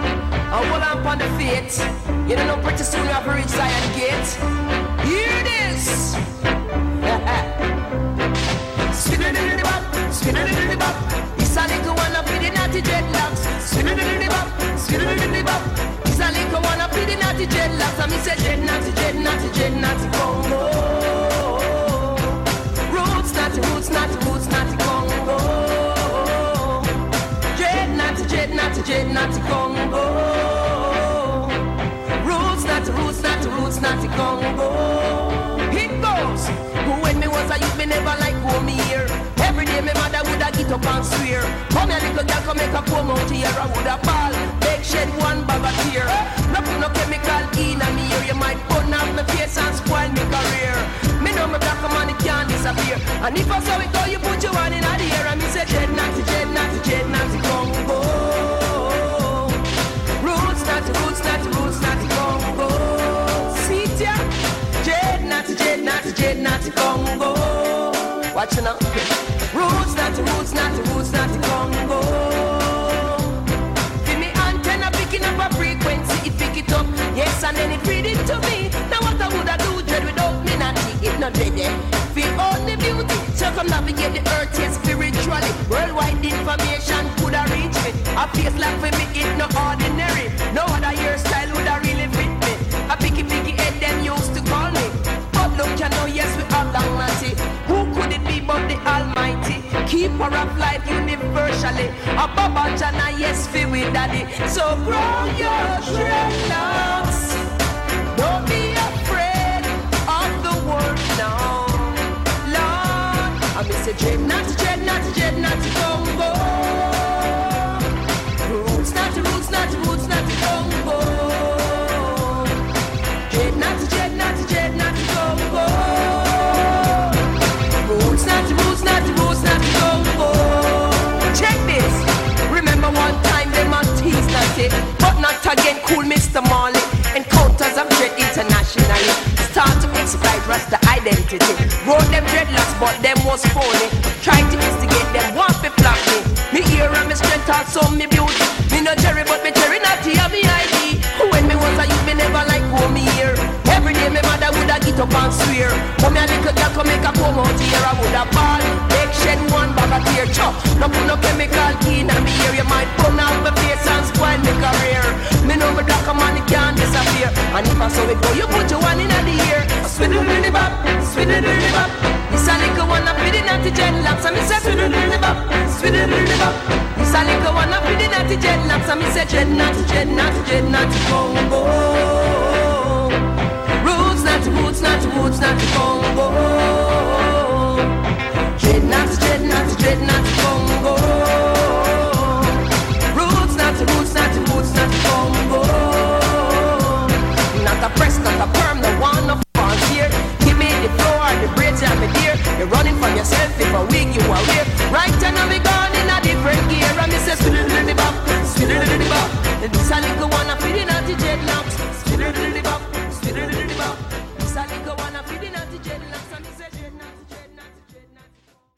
Hold on upon the feet. You don't know pretty soon you have to reach Zion Gate. Hear this. Spin-a-diddy-bop, spin-a-diddy-bop. It's a little one up with the naughty jet lads. Spin-a-diddy-bop, spin-a-diddy-bop. It's a little one up with the naughty jet lads. And me say jet naughty, jet naughty, jet naughty Congo. Roots naughty, roots naughty, roots naughty Congo. Jet naughty, jet naughty, jet naughty Congo. Roots naughty, roots naughty, roots naughty Congo. It goes. When me was a youth, me never like home here. Every day me mother woulda get up and swear. Come here little girl, come make a come out here. I woulda ball, beg shed one bag of tear. No put no chemical in ear, you might burn out my face and spoil my career. Me know my black money can't disappear. And if I saw it go, you put your hand in the air. And me say, Jet Natty, Jet Natty, Jet Natty, Congo. Roots Natty, Roots Natty, Roots Natty, Congo. See ya, Jet Natty, Jet Natty, Jet Natty, Congo. Watch now. Roots Natty, Roots Natty, Roots Natty, Congo. Give me antenna picking up a frequency, it pick it up, yes, and then it read it to me. Now what I would I do, dread without me natty, it not dread it. Feel only beauty, circumnavigate the earth, yes, spiritually. Worldwide information could have reached me. A face like for me, it no ordinary. No other hairstyle would have really fit me. A picky head them used to call me. But look, you know, yes, we are long natty. Who could it be but the Almighty? Keeper of life universally. A Baba Jana, yes, feel with daddy. So grow your dreadlocks. Don't be afraid of the world now, Lord. I miss a dread natty, dread natty, dread natty, Congo. Roots natty, roots natty, roots natty, Congo. Dread natty, dread natty, dread natty, Congo. Roots natty, roots natty, roots natty, Congo. Check this. Remember one time them on tease natty, but not again. Cool Mr. Marley. Encounters of dread internationally. Start to exploit Rasta identity. Wrote them dreadlocks, but them was phony. Trying to instigate them, want to block me. Me ear and me strength also me beauty. Me no Jerry, but me Terry Natty and me ID. When me was a youth, me never like go me here. Every day me mother woulda get up and swear. Come here little girl, come make a come out here. I woulda ball, make shed one bag of tear chop. No put no chemical key in me ear. You might burn out my face and spoil my career. Me know me black money can't disappear. And if I saw it go, you put your one in the ear. Swiddle bop, swiddle bop. This a little one up with the natty dreadlocks. And me say swiddle bop, swiddle bop. This a little one up with the natty dreadlocks. And me say dread natty, dread natty, dread natty, Congo. Roots natty, roots natty, roots natty, Congo. Dread natty, dread natty, dread natty, Congo. Roots natty, roots natty, roots natty, Congo. Not a press, not a perm, no one, no fun here. Give me the floor, the braids and the deer. You're running from yourself if a wig you are wear. Right now we gone in a different gear. And me say swiddle bop, swiddle bop. This a little one a feeding at the dreadlocks. Swiddle bop, swiddle bop. This a little one a feeding at the dreadlocks. And me say dreadlocks, dreadlocks, dreadlocks.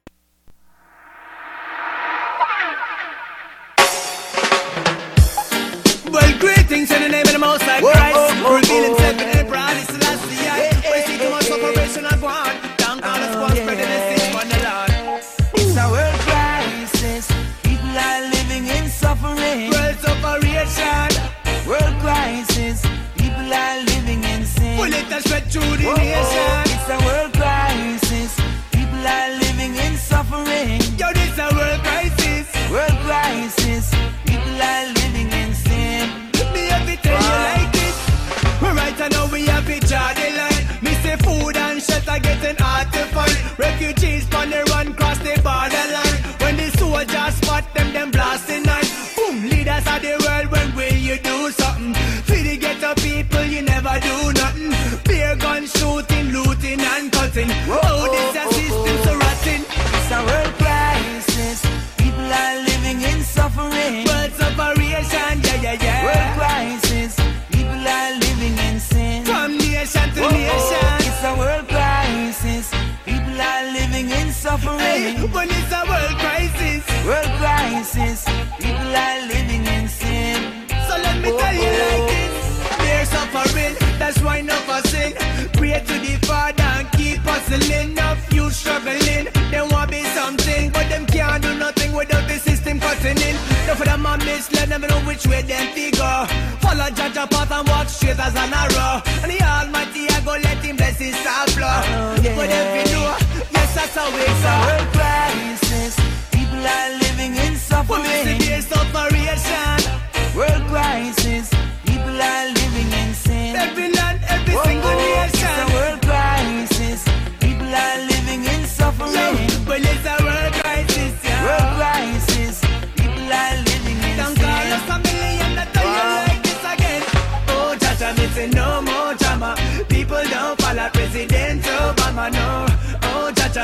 Well, greetings in the name of the Most High Christ. Revealing himself in Emperor Ali Selassie. We see too much operation and go on. Down on us, one spreading the sick on the Lord. It's a world crisis. People are living in suffering. World separation. World crisis. People are living in sin. Pull it and spread through the nation. It's a world crisis. People are living in suffering. Yo, this a world crisis. World crisis. People are living in sin. Me have to tell you like it. Right now we have to draw the line. Me say food and shelter getting hard to find. Refugees on the run cross the borderline. When the soldiers spot them, them blasting knife. Boom, leaders of the world, when will you do something? For the ghetto people, you never do nothing. Beer gun shooting, looting and cutting. Oh, this a system so rotten. It's a world crisis. People are living in suffering. World separation, yeah. World crisis. People are living in sin. From nation to nation. It's a world crisis. People are living in suffering. Hey, when it's a world crisis. World crisis. People are living in sin. So let me tell you like this. They're suffering, that's why no fussing. Pray to the Father and keep hustling. Enough you struggling, they want be something, but them can't do nothing without the system cutting in. No for them a misled, never know which way them figure. Follow Judge path and walk straight as an arrow. And the Almighty I go let him bless his flow. But if you know, yes that's how it's a world crisis. People are living in suffering. Separation. World crisis. People are living in sin. Every land, every single nation. It's a world crisis. People are living in suffering. Well, it's a world crisis, yeah. World crisis. People are living in Don't sin. call us a million, I tell you like this again. Oh, Jaja, me say no more drama.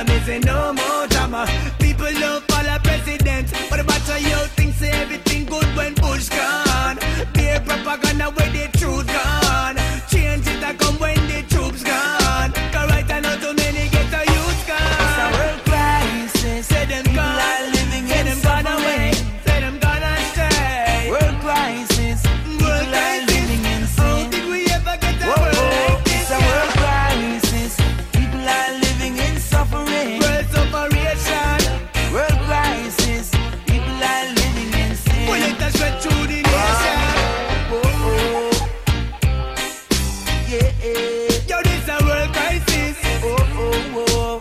and me say no more drama. People love for the president, but a bunch of you think say everything good when Bush gone. Beer propaganda when the truth gone. Change it a come when the troops gone. Cause right now too many get the youth gone. It's a world crisis. Say them People gone, are living say in them gone suffering. away, say them gone and stay. World crisis. People are living in sin. How did we ever get a Whoa, world whoa, like this? it's a world crisis. People are living in suffering. World separation. World crisis. People are living in sin. Pull it and spread through the nation. Yeah. Yo, this a world crisis. Oh,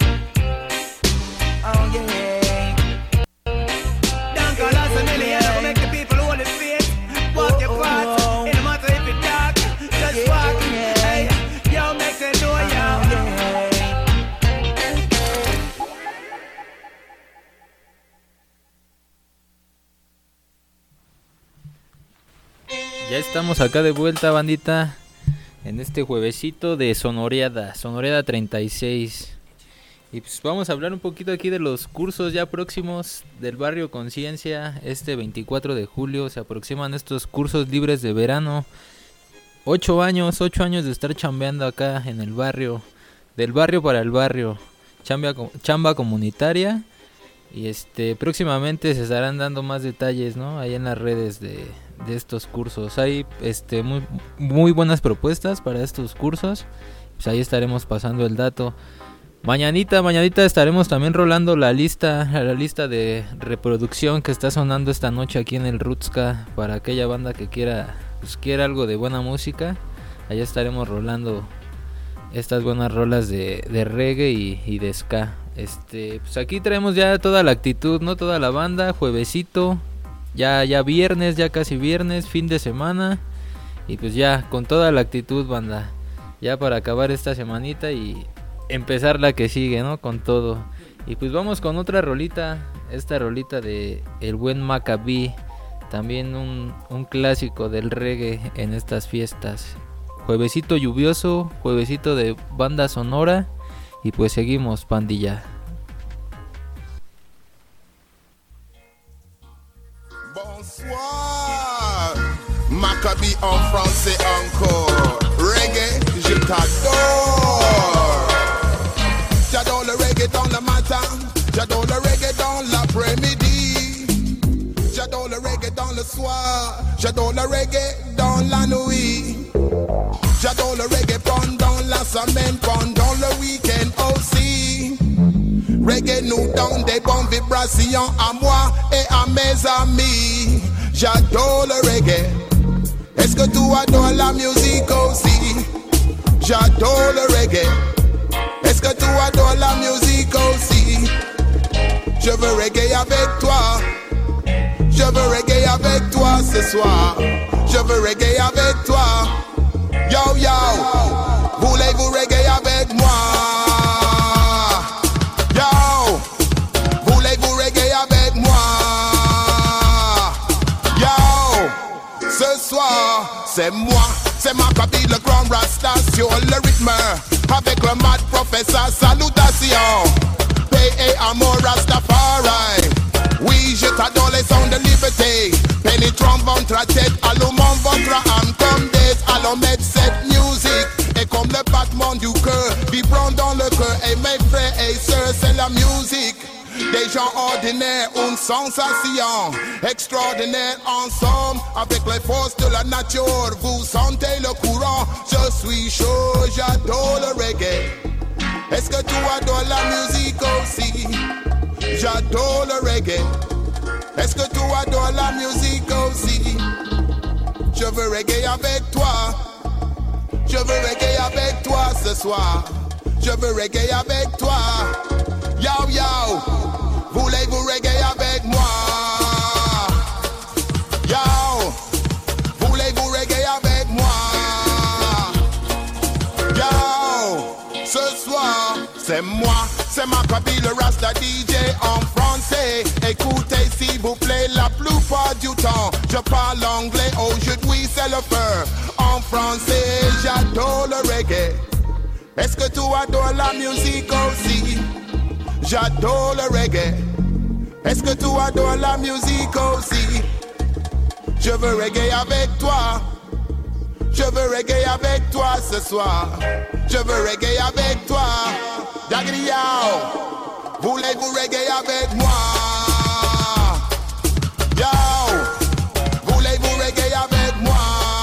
yeah. Don't call us a million. Make the people hold the faith. Walk your path. It no matter if it's dark. Just walk. Hey, yo, make them know yo. Ya estamos acá de vuelta, bandita, en este juevesito de Sonoreada 36. Y pues vamos a hablar un poquito aquí de los cursos ya próximos del Barrio Conciencia. Este 24 de julio se aproximan estos cursos libres de verano. 8 años de estar chambeando acá en el barrio, del barrio para el barrio, chamba comunitaria. Y próximamente se estarán dando más detalles, ¿no? Ahí en las redes de estos cursos. Hay muy buenas propuestas para estos cursos. Pues ahí estaremos pasando el dato. Mañanita estaremos también rolando la lista de reproducción que está sonando esta noche aquí en el Rootska para aquella banda que quiera algo de buena música. Allá estaremos rolando estas buenas rolas de reggae y de ska. Pues aquí traemos ya toda la actitud, ¿no? Toda la banda, juevesito, ya viernes, ya casi viernes, fin de semana. Y pues ya con toda la actitud, banda, ya para acabar esta semanita y empezar la que sigue, ¿no? Con todo. Y pues vamos con otra rolita, esta rolita de El Buen Macabí, también un clásico del reggae en estas fiestas. Juevesito lluvioso, juevesito de banda sonora. Y pues seguimos, pandilla. Bonsoir, Maccabi en français encore. Reggae, je t'adore. J'adore le reggae dans le matin, j'adore le reggae dans l'après-midi. J'adore le reggae dans le soir, j'adore le reggae dans la nuit. J'adore le reggae pendant la semaine, pendant le week-end aussi. Reggae nous donne des bonnes vibrations à moi et à mes amis. J'adore le reggae. Est-ce que tu adores la musique aussi? J'adore le reggae. Est-ce que tu adores la musique aussi? Je veux reggae avec toi. Je veux reggae avec toi ce soir. Je veux reggae avec toi. Yo yo, voulez-vous reggae avec moi? Yo, voulez-vous reggae avec moi? Yo, ce soir, c'est moi, c'est Maccabi le grand Rasta sur le rythme. Avec le mad professeur, salutations. Paix et amour Rastafari. Oui, je t'adore les sons de liberté. Pénétrant votre tête, allumant votre âme comme des allumettes. Cette musique est comme le battement du cœur, vibrant dans le cœur. Et mes frères et sœurs, c'est la musique des gens ordinaires, une sensation extraordinaire ensemble. Avec les forces de la nature, vous sentez le courant. Je suis chaud, j'adore le reggae. Est-ce que tu adores la musique aussi? J'adore le reggae. Est-ce que tu adores la musique aussi? Je veux reggae avec toi. Je veux reggae avec toi ce soir. Je veux reggae avec toi. Yo yo, voulez-vous reggae avec moi? Yo, voulez-vous reggae avec moi? Yo, ce soir, c'est moi. C'est Maccabi le Rasta DJ en français. Écoutez s'il vous plaît, la plupart du temps je parle anglais, aujourd'hui c'est le feu. En français, j'adore le reggae. Est-ce que tu adores la musique aussi? j'adore le reggae. Est-ce que tu adores la musique aussi? Je veux reggae avec toi. Je veux reggae avec toi ce soir. Je veux reggae avec toi. Daggedy yo, voulez-vous reggae avec moi? Yo, voulez-vous reggae avec moi?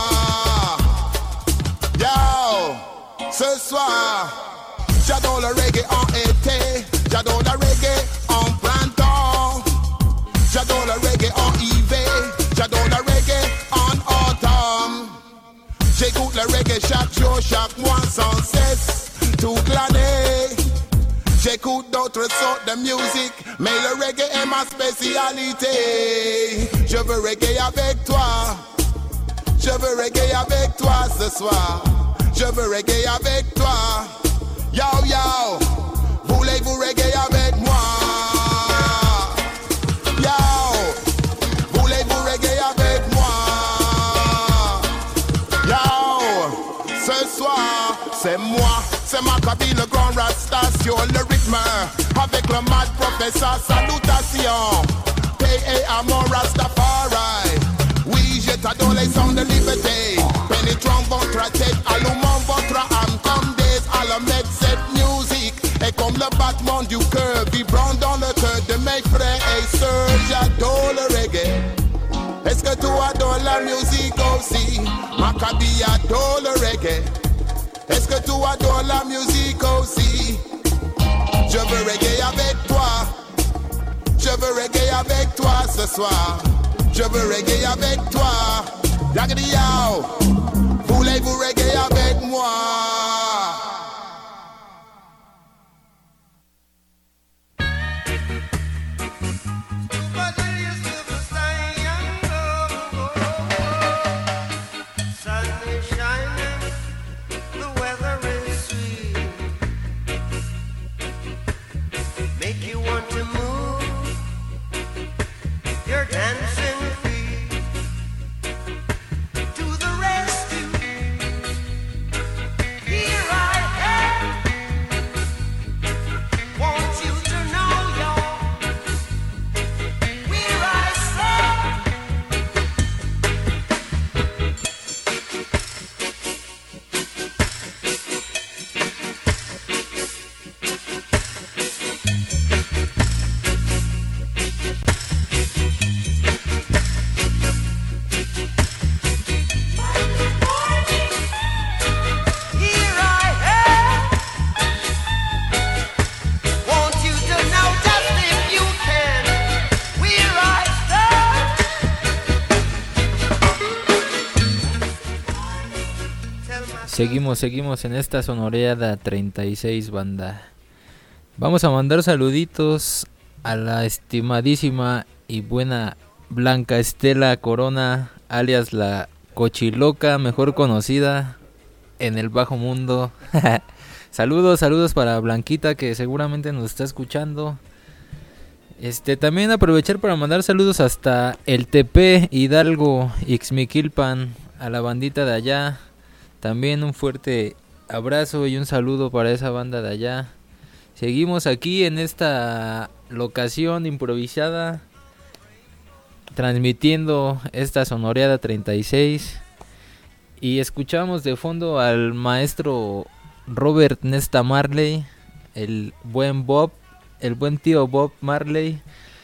Yo, ce soir, j'adore le reggae en été. J'adore le reggae en printemps. J'adore le reggae en hiver. J'adore le reggae en automne. J'écoute le reggae chaque jour, chaque mois, sans cesse, toute l'année. J'écoute d'autres sortes de musique, mais le reggae est ma spécialité. Je veux reggae avec toi. Je veux reggae avec toi ce soir. Je veux reggae avec toi. Yo yo, voulez-vous reggae avec moi? Yo, voulez-vous reggae avec moi? Yo, ce soir, c'est moi, c'est Maccabi le grand Rasta sur le rythme. Avec le mad professeur, salutations. Paix et amour Rastafari. Oui, je t'adore les sons de liberté. Pénétrant votre tête, allumant votre âme comme des allumettes. Cette musique est comme le battement du cœur, vibrant dans le cœur de mes frères et sœurs. J'adore le reggae. Est-ce que tu adores la musique aussi? Maccabi adore le reggae. Est-ce que tu adores la musique aussi? Je veux reggae avec toi. Je veux reggae avec toi ce soir. Je veux reggae avec toi. Daggedy yo, voulez-vous reggae avec moi? Seguimos en esta sonoreada 36, banda. Vamos a mandar saluditos a la estimadísima y buena Blanca Estela Corona, alias la Cochiloca, mejor conocida en el bajo mundo. Saludos para Blanquita, que seguramente nos está escuchando. También aprovechar para mandar saludos hasta el TP, Hidalgo, Ixmiquilpan, a la bandita de allá. También un fuerte abrazo y un saludo para esa banda de allá. Seguimos aquí en esta locación improvisada, transmitiendo esta sonoreada 36. Y escuchamos de fondo al maestro Robert Nesta Marley, el buen tío Bob Marley.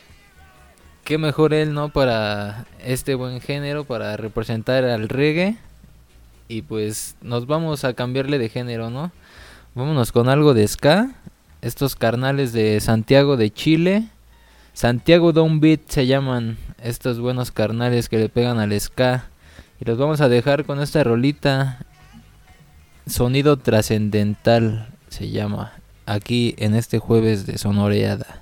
Qué mejor él, ¿no? Para este buen género, para representar al reggae. Y pues nos vamos a cambiarle de género, ¿no? Vámonos con algo de ska. Estos carnales de Santiago de Chile, Santiago Downbeat se llaman estos buenos carnales que le pegan al ska. Y los vamos a dejar con esta rolita, Sonido Trascendental se llama, aquí en este jueves de sonoreada.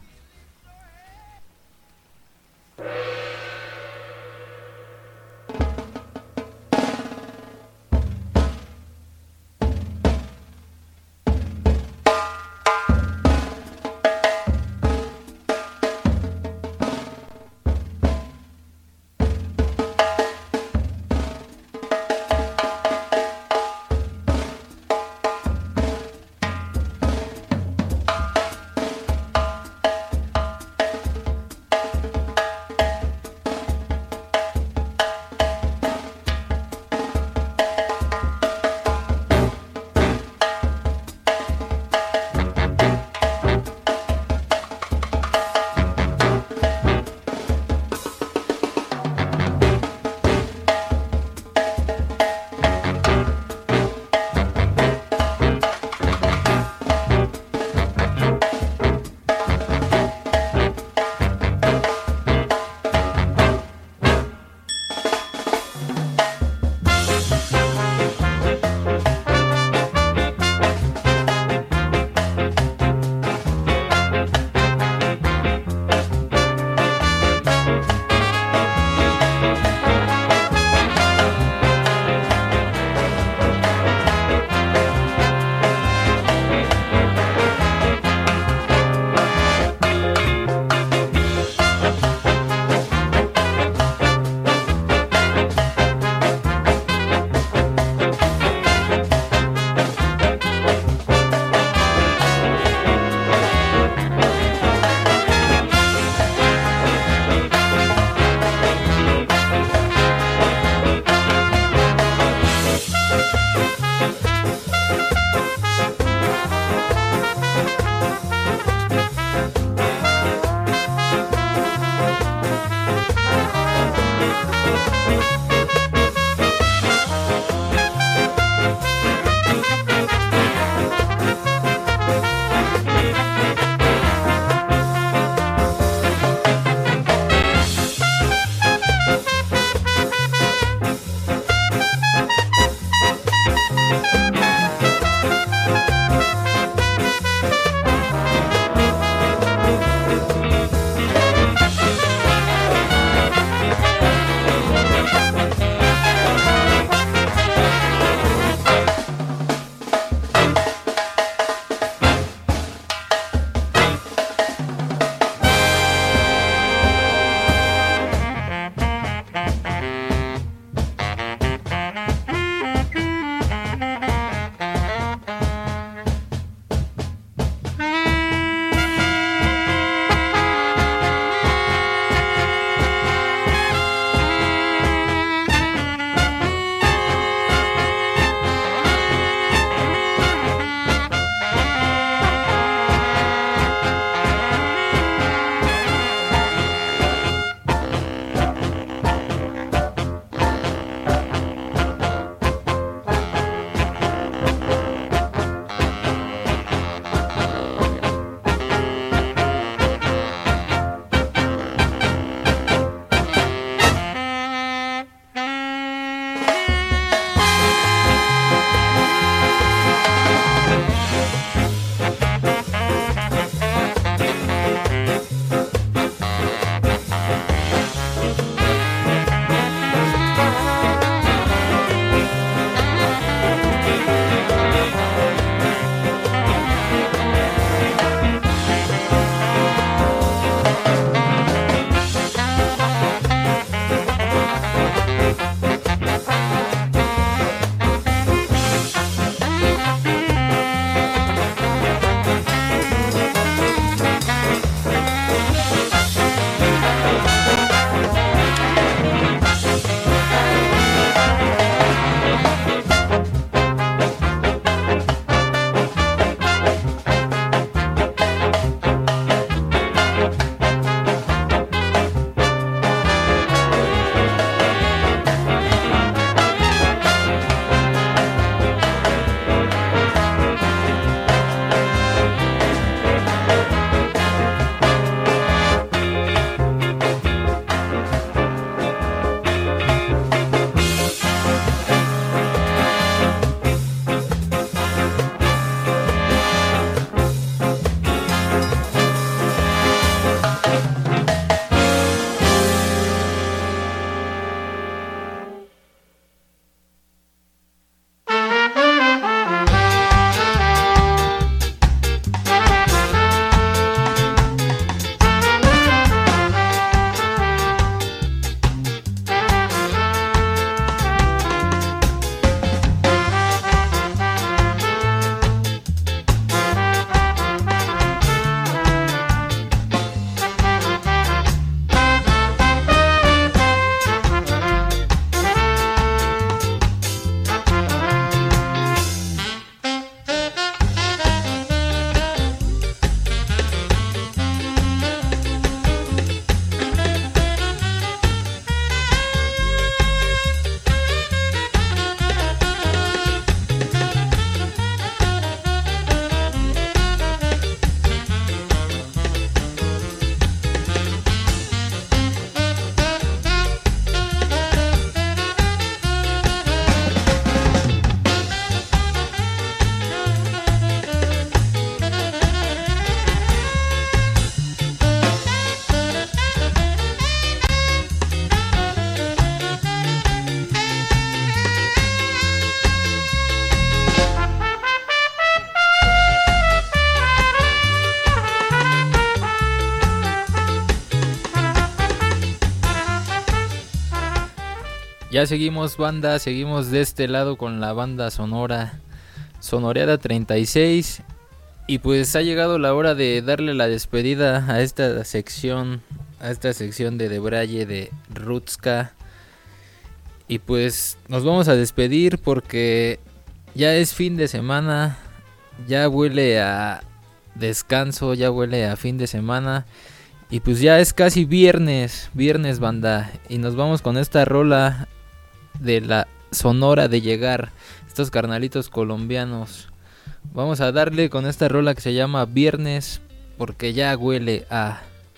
Ya seguimos, banda, seguimos de este lado con la banda sonora Sonoreada 36. Y pues ha llegado la hora de darle la despedida a esta sección de Debraye de Rutska. Y pues nos vamos a despedir porque ya es fin de semana, ya huele a descanso, ya huele a fin de semana. Y pues ya es casi viernes, banda. Y nos vamos con esta rola de la Sonora de Llegar, estos carnalitos colombianos. Vamos a darle con esta rola que se llama Viernes, porque ya huele a...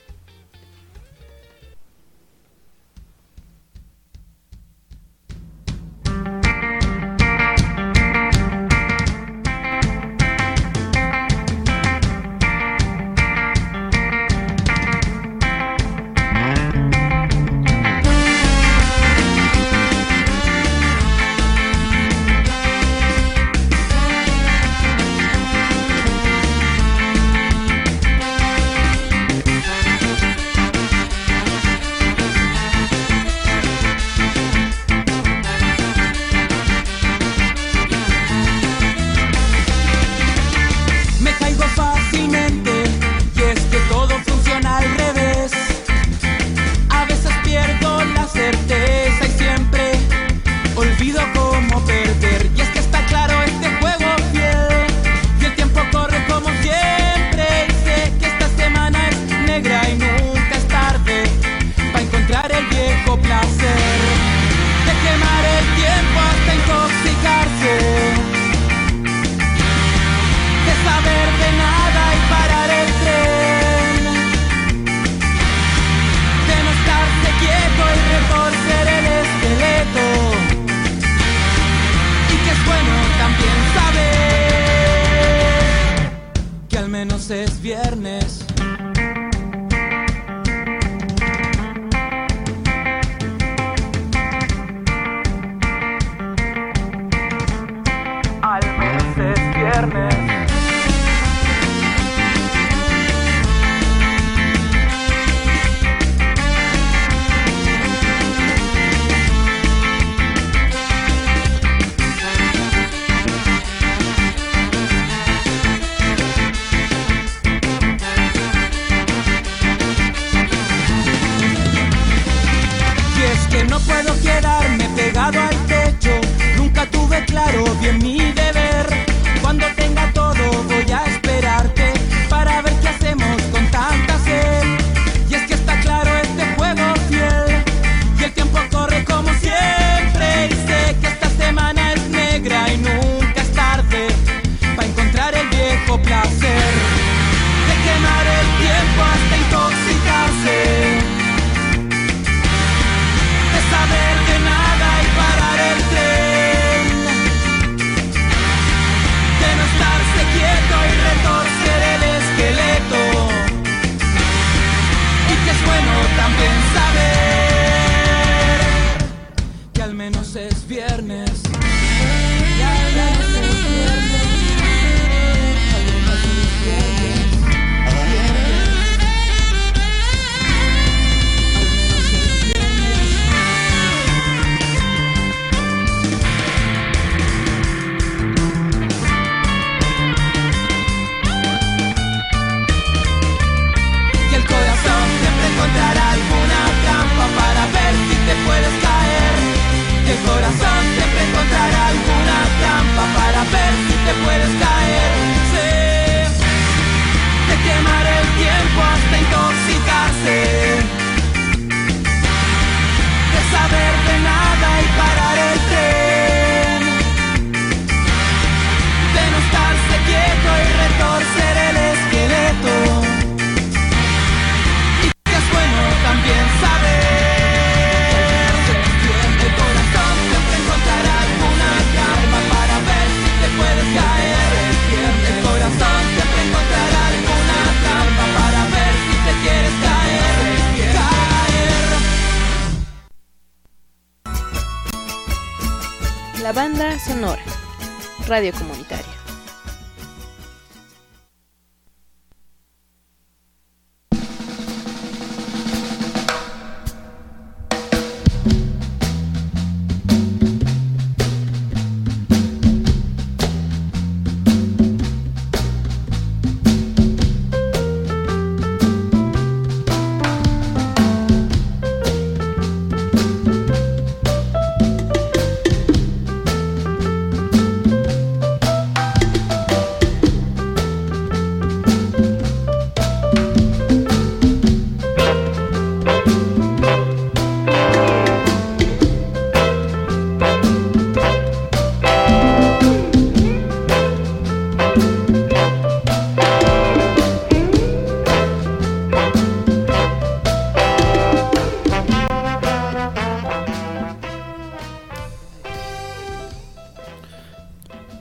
Es viernes. Al menos es viernes. No puedo quedarme pegado al techo, nunca tuve claro bien mi deber. Cuando tenga todo voy a esperarte para ver qué hacemos con tanta sed. Y es que está claro este juego fiel, y el tiempo corre como siempre. Y sé que esta semana es negra y nunca es tarde para encontrar el viejo placer de quemar el tiempo hasta intoxicarse, saber de nada y parar el tren, de no estarse quieto y retorcer el esqueleto, y que es bueno también saber que al menos es viernes. Y al menos es viernes. Al menos es viernes. Encontrar alguna trampa para ver si te puedes caer. Y el corazón siempre encontrará alguna trampa para ver si te puedes caer. Sé de quemar el tiempo hasta intoxicarse, de saber de nada y parar el tren, de no estarse quieto y retorcer el esqueleto. También saber, el corazón siempre encontrará alguna trampa para ver si te puedes caer. El corazón siempre encontrará alguna trampa para ver si te quieres caer. La banda sonora, radio comunitaria.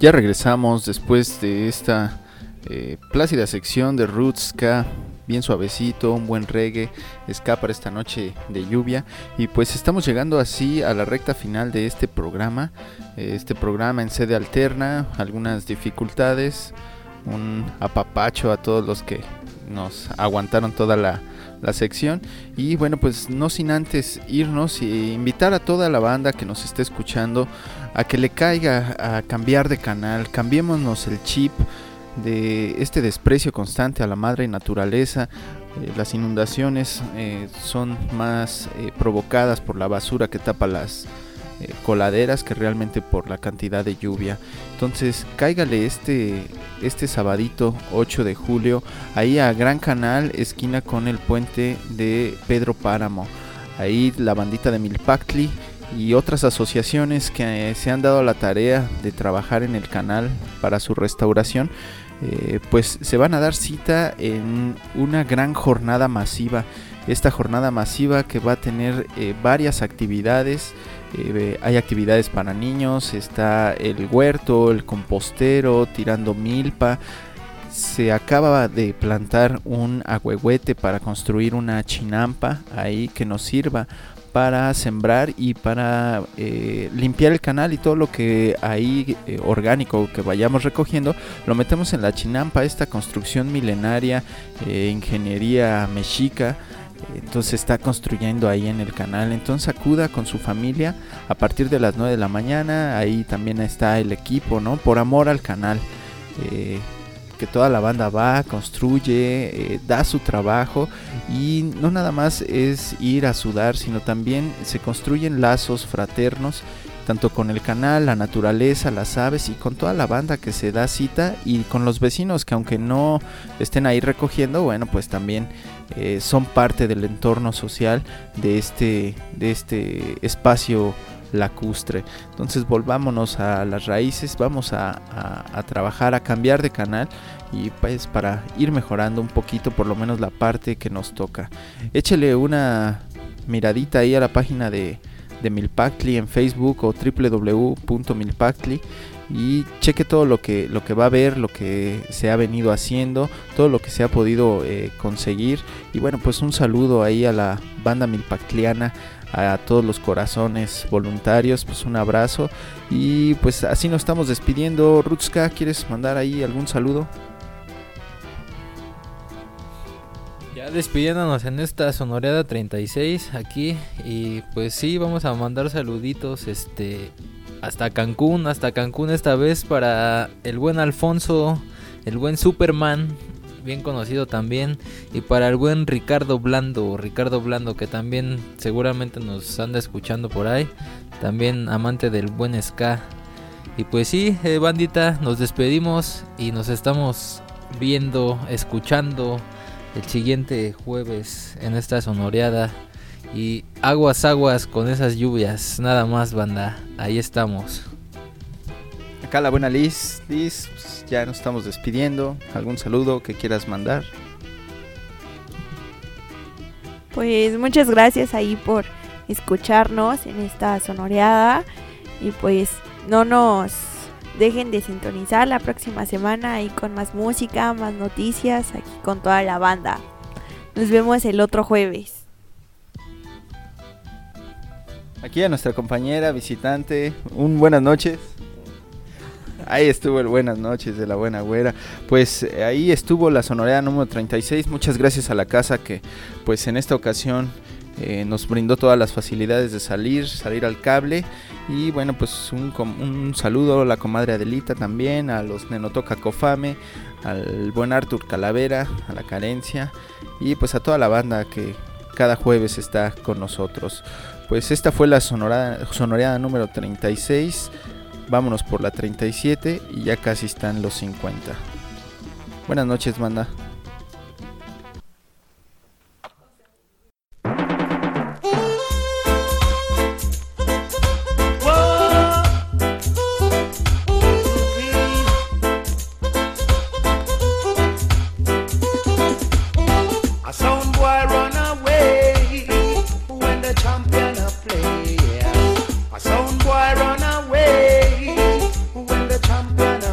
Ya regresamos después de esta plácida sección de Roots Ska, bien suavecito, un buen reggae, ska para esta noche de lluvia. Y pues estamos llegando así a la recta final de este programa en sede alterna, algunas dificultades, un apapacho a todos los que nos aguantaron toda la sección. Y bueno, pues no sin antes irnos e invitar a toda la banda que nos esté escuchando a que le caiga a cambiar de canal, cambiémonos el chip de este desprecio constante a la madre naturaleza. Las inundaciones son más provocadas por la basura que tapa las coladeras que realmente por la cantidad de lluvia. Entonces cáigale este sabadito 8 de julio ahí a Gran Canal, esquina con el puente de Pedro Páramo. Ahí la bandita de Milpactli y otras asociaciones que se han dado la tarea de trabajar en el canal para su restauración, pues se van a dar cita en una gran jornada masiva. Esta jornada masiva que va a tener varias actividades. Hay actividades para niños, está el huerto, el compostero, tirando milpa. Se acaba de plantar un ahuehuete para construir una chinampa ahí que nos sirva para sembrar y para limpiar el canal, y todo lo que ahí orgánico que vayamos recogiendo lo metemos en la chinampa, esta construcción milenaria, ingeniería mexica. Entonces está construyendo ahí en el canal. Entonces acuda con su familia a partir de las 9 de la mañana. Ahí también está el equipo, ¿no? Por amor al canal, que toda la banda va, construye, da su trabajo. Y no nada más es ir a sudar, sino también se construyen lazos fraternos, tanto con el canal, la naturaleza, las aves, y con toda la banda que se da cita, y con los vecinos que aunque no estén ahí recogiendo, bueno, pues también son parte del entorno social de este espacio lacustre. Entonces volvámonos a las raíces, vamos a trabajar, a cambiar de canal, y pues para ir mejorando un poquito por lo menos la parte que nos toca. Échele una miradita ahí a la página de Milpactli en Facebook o www.milpactli y cheque todo lo que va a ver, lo que se ha venido haciendo, todo lo que se ha podido conseguir. Y bueno, pues un saludo ahí a la banda milpactliana, a todos los corazones voluntarios, pues un abrazo. Y pues así nos estamos despidiendo. Roots Ska, ¿quieres mandar ahí algún saludo? Ya despidiéndonos en esta sonoreada 36 aquí, y pues sí, vamos a mandar saluditos hasta Cancún esta vez para el buen Alfonso, el buen Superman, bien conocido también, y para el buen Ricardo Blando, que también seguramente nos anda escuchando por ahí, también amante del buen ska. Y pues sí, bandita, nos despedimos y nos estamos viendo, escuchando el siguiente jueves en esta sonoreada. Y aguas con esas lluvias, nada más, banda, ahí estamos. Acá la buena Liz, pues ya nos estamos despidiendo. ¿Algún saludo que quieras mandar? Pues muchas gracias ahí por escucharnos en esta sonoreada, y pues no nos dejen de sintonizar la próxima semana ahí con más música, más noticias, aquí con toda la banda. Nos vemos el otro jueves. Aquí a nuestra compañera visitante, un buenas noches. Ahí estuvo el buenas noches de la buena güera. Pues ahí estuvo la sonoreada número 36. Muchas gracias a la casa que pues en esta ocasión nos brindó todas las facilidades de salir al cable. Y bueno, pues un saludo a la comadre Adelita también, a los Nenotoca Cofame, al buen Artur Calavera, a la Carencia, y pues a toda la banda que cada jueves está con nosotros. Pues esta fue la sonoreada número 36. Vámonos por la 37 y ya casi están los 50. Buenas noches, banda. When the champion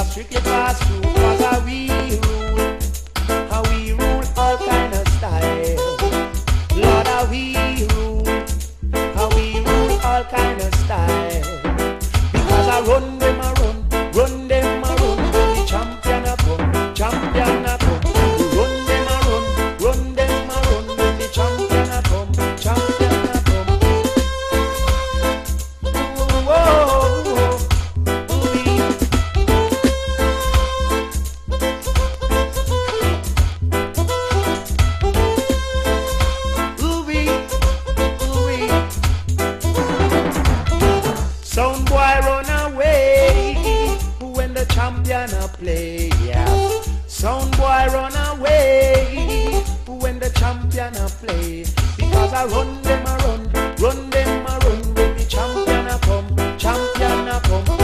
strictly pass through, cause how we rule all kind of style. Lord, how we rule all kind of style. Because I run them, I run them, I run, when the champion a come, champion a come. Run them, I run them, I run, when the champion a come, champion a come. Sound boy run away when the champion a play. Yeah. Sound boy run away when the champion a play. Because I run them, I run them, I run when the champion a come, champion a come.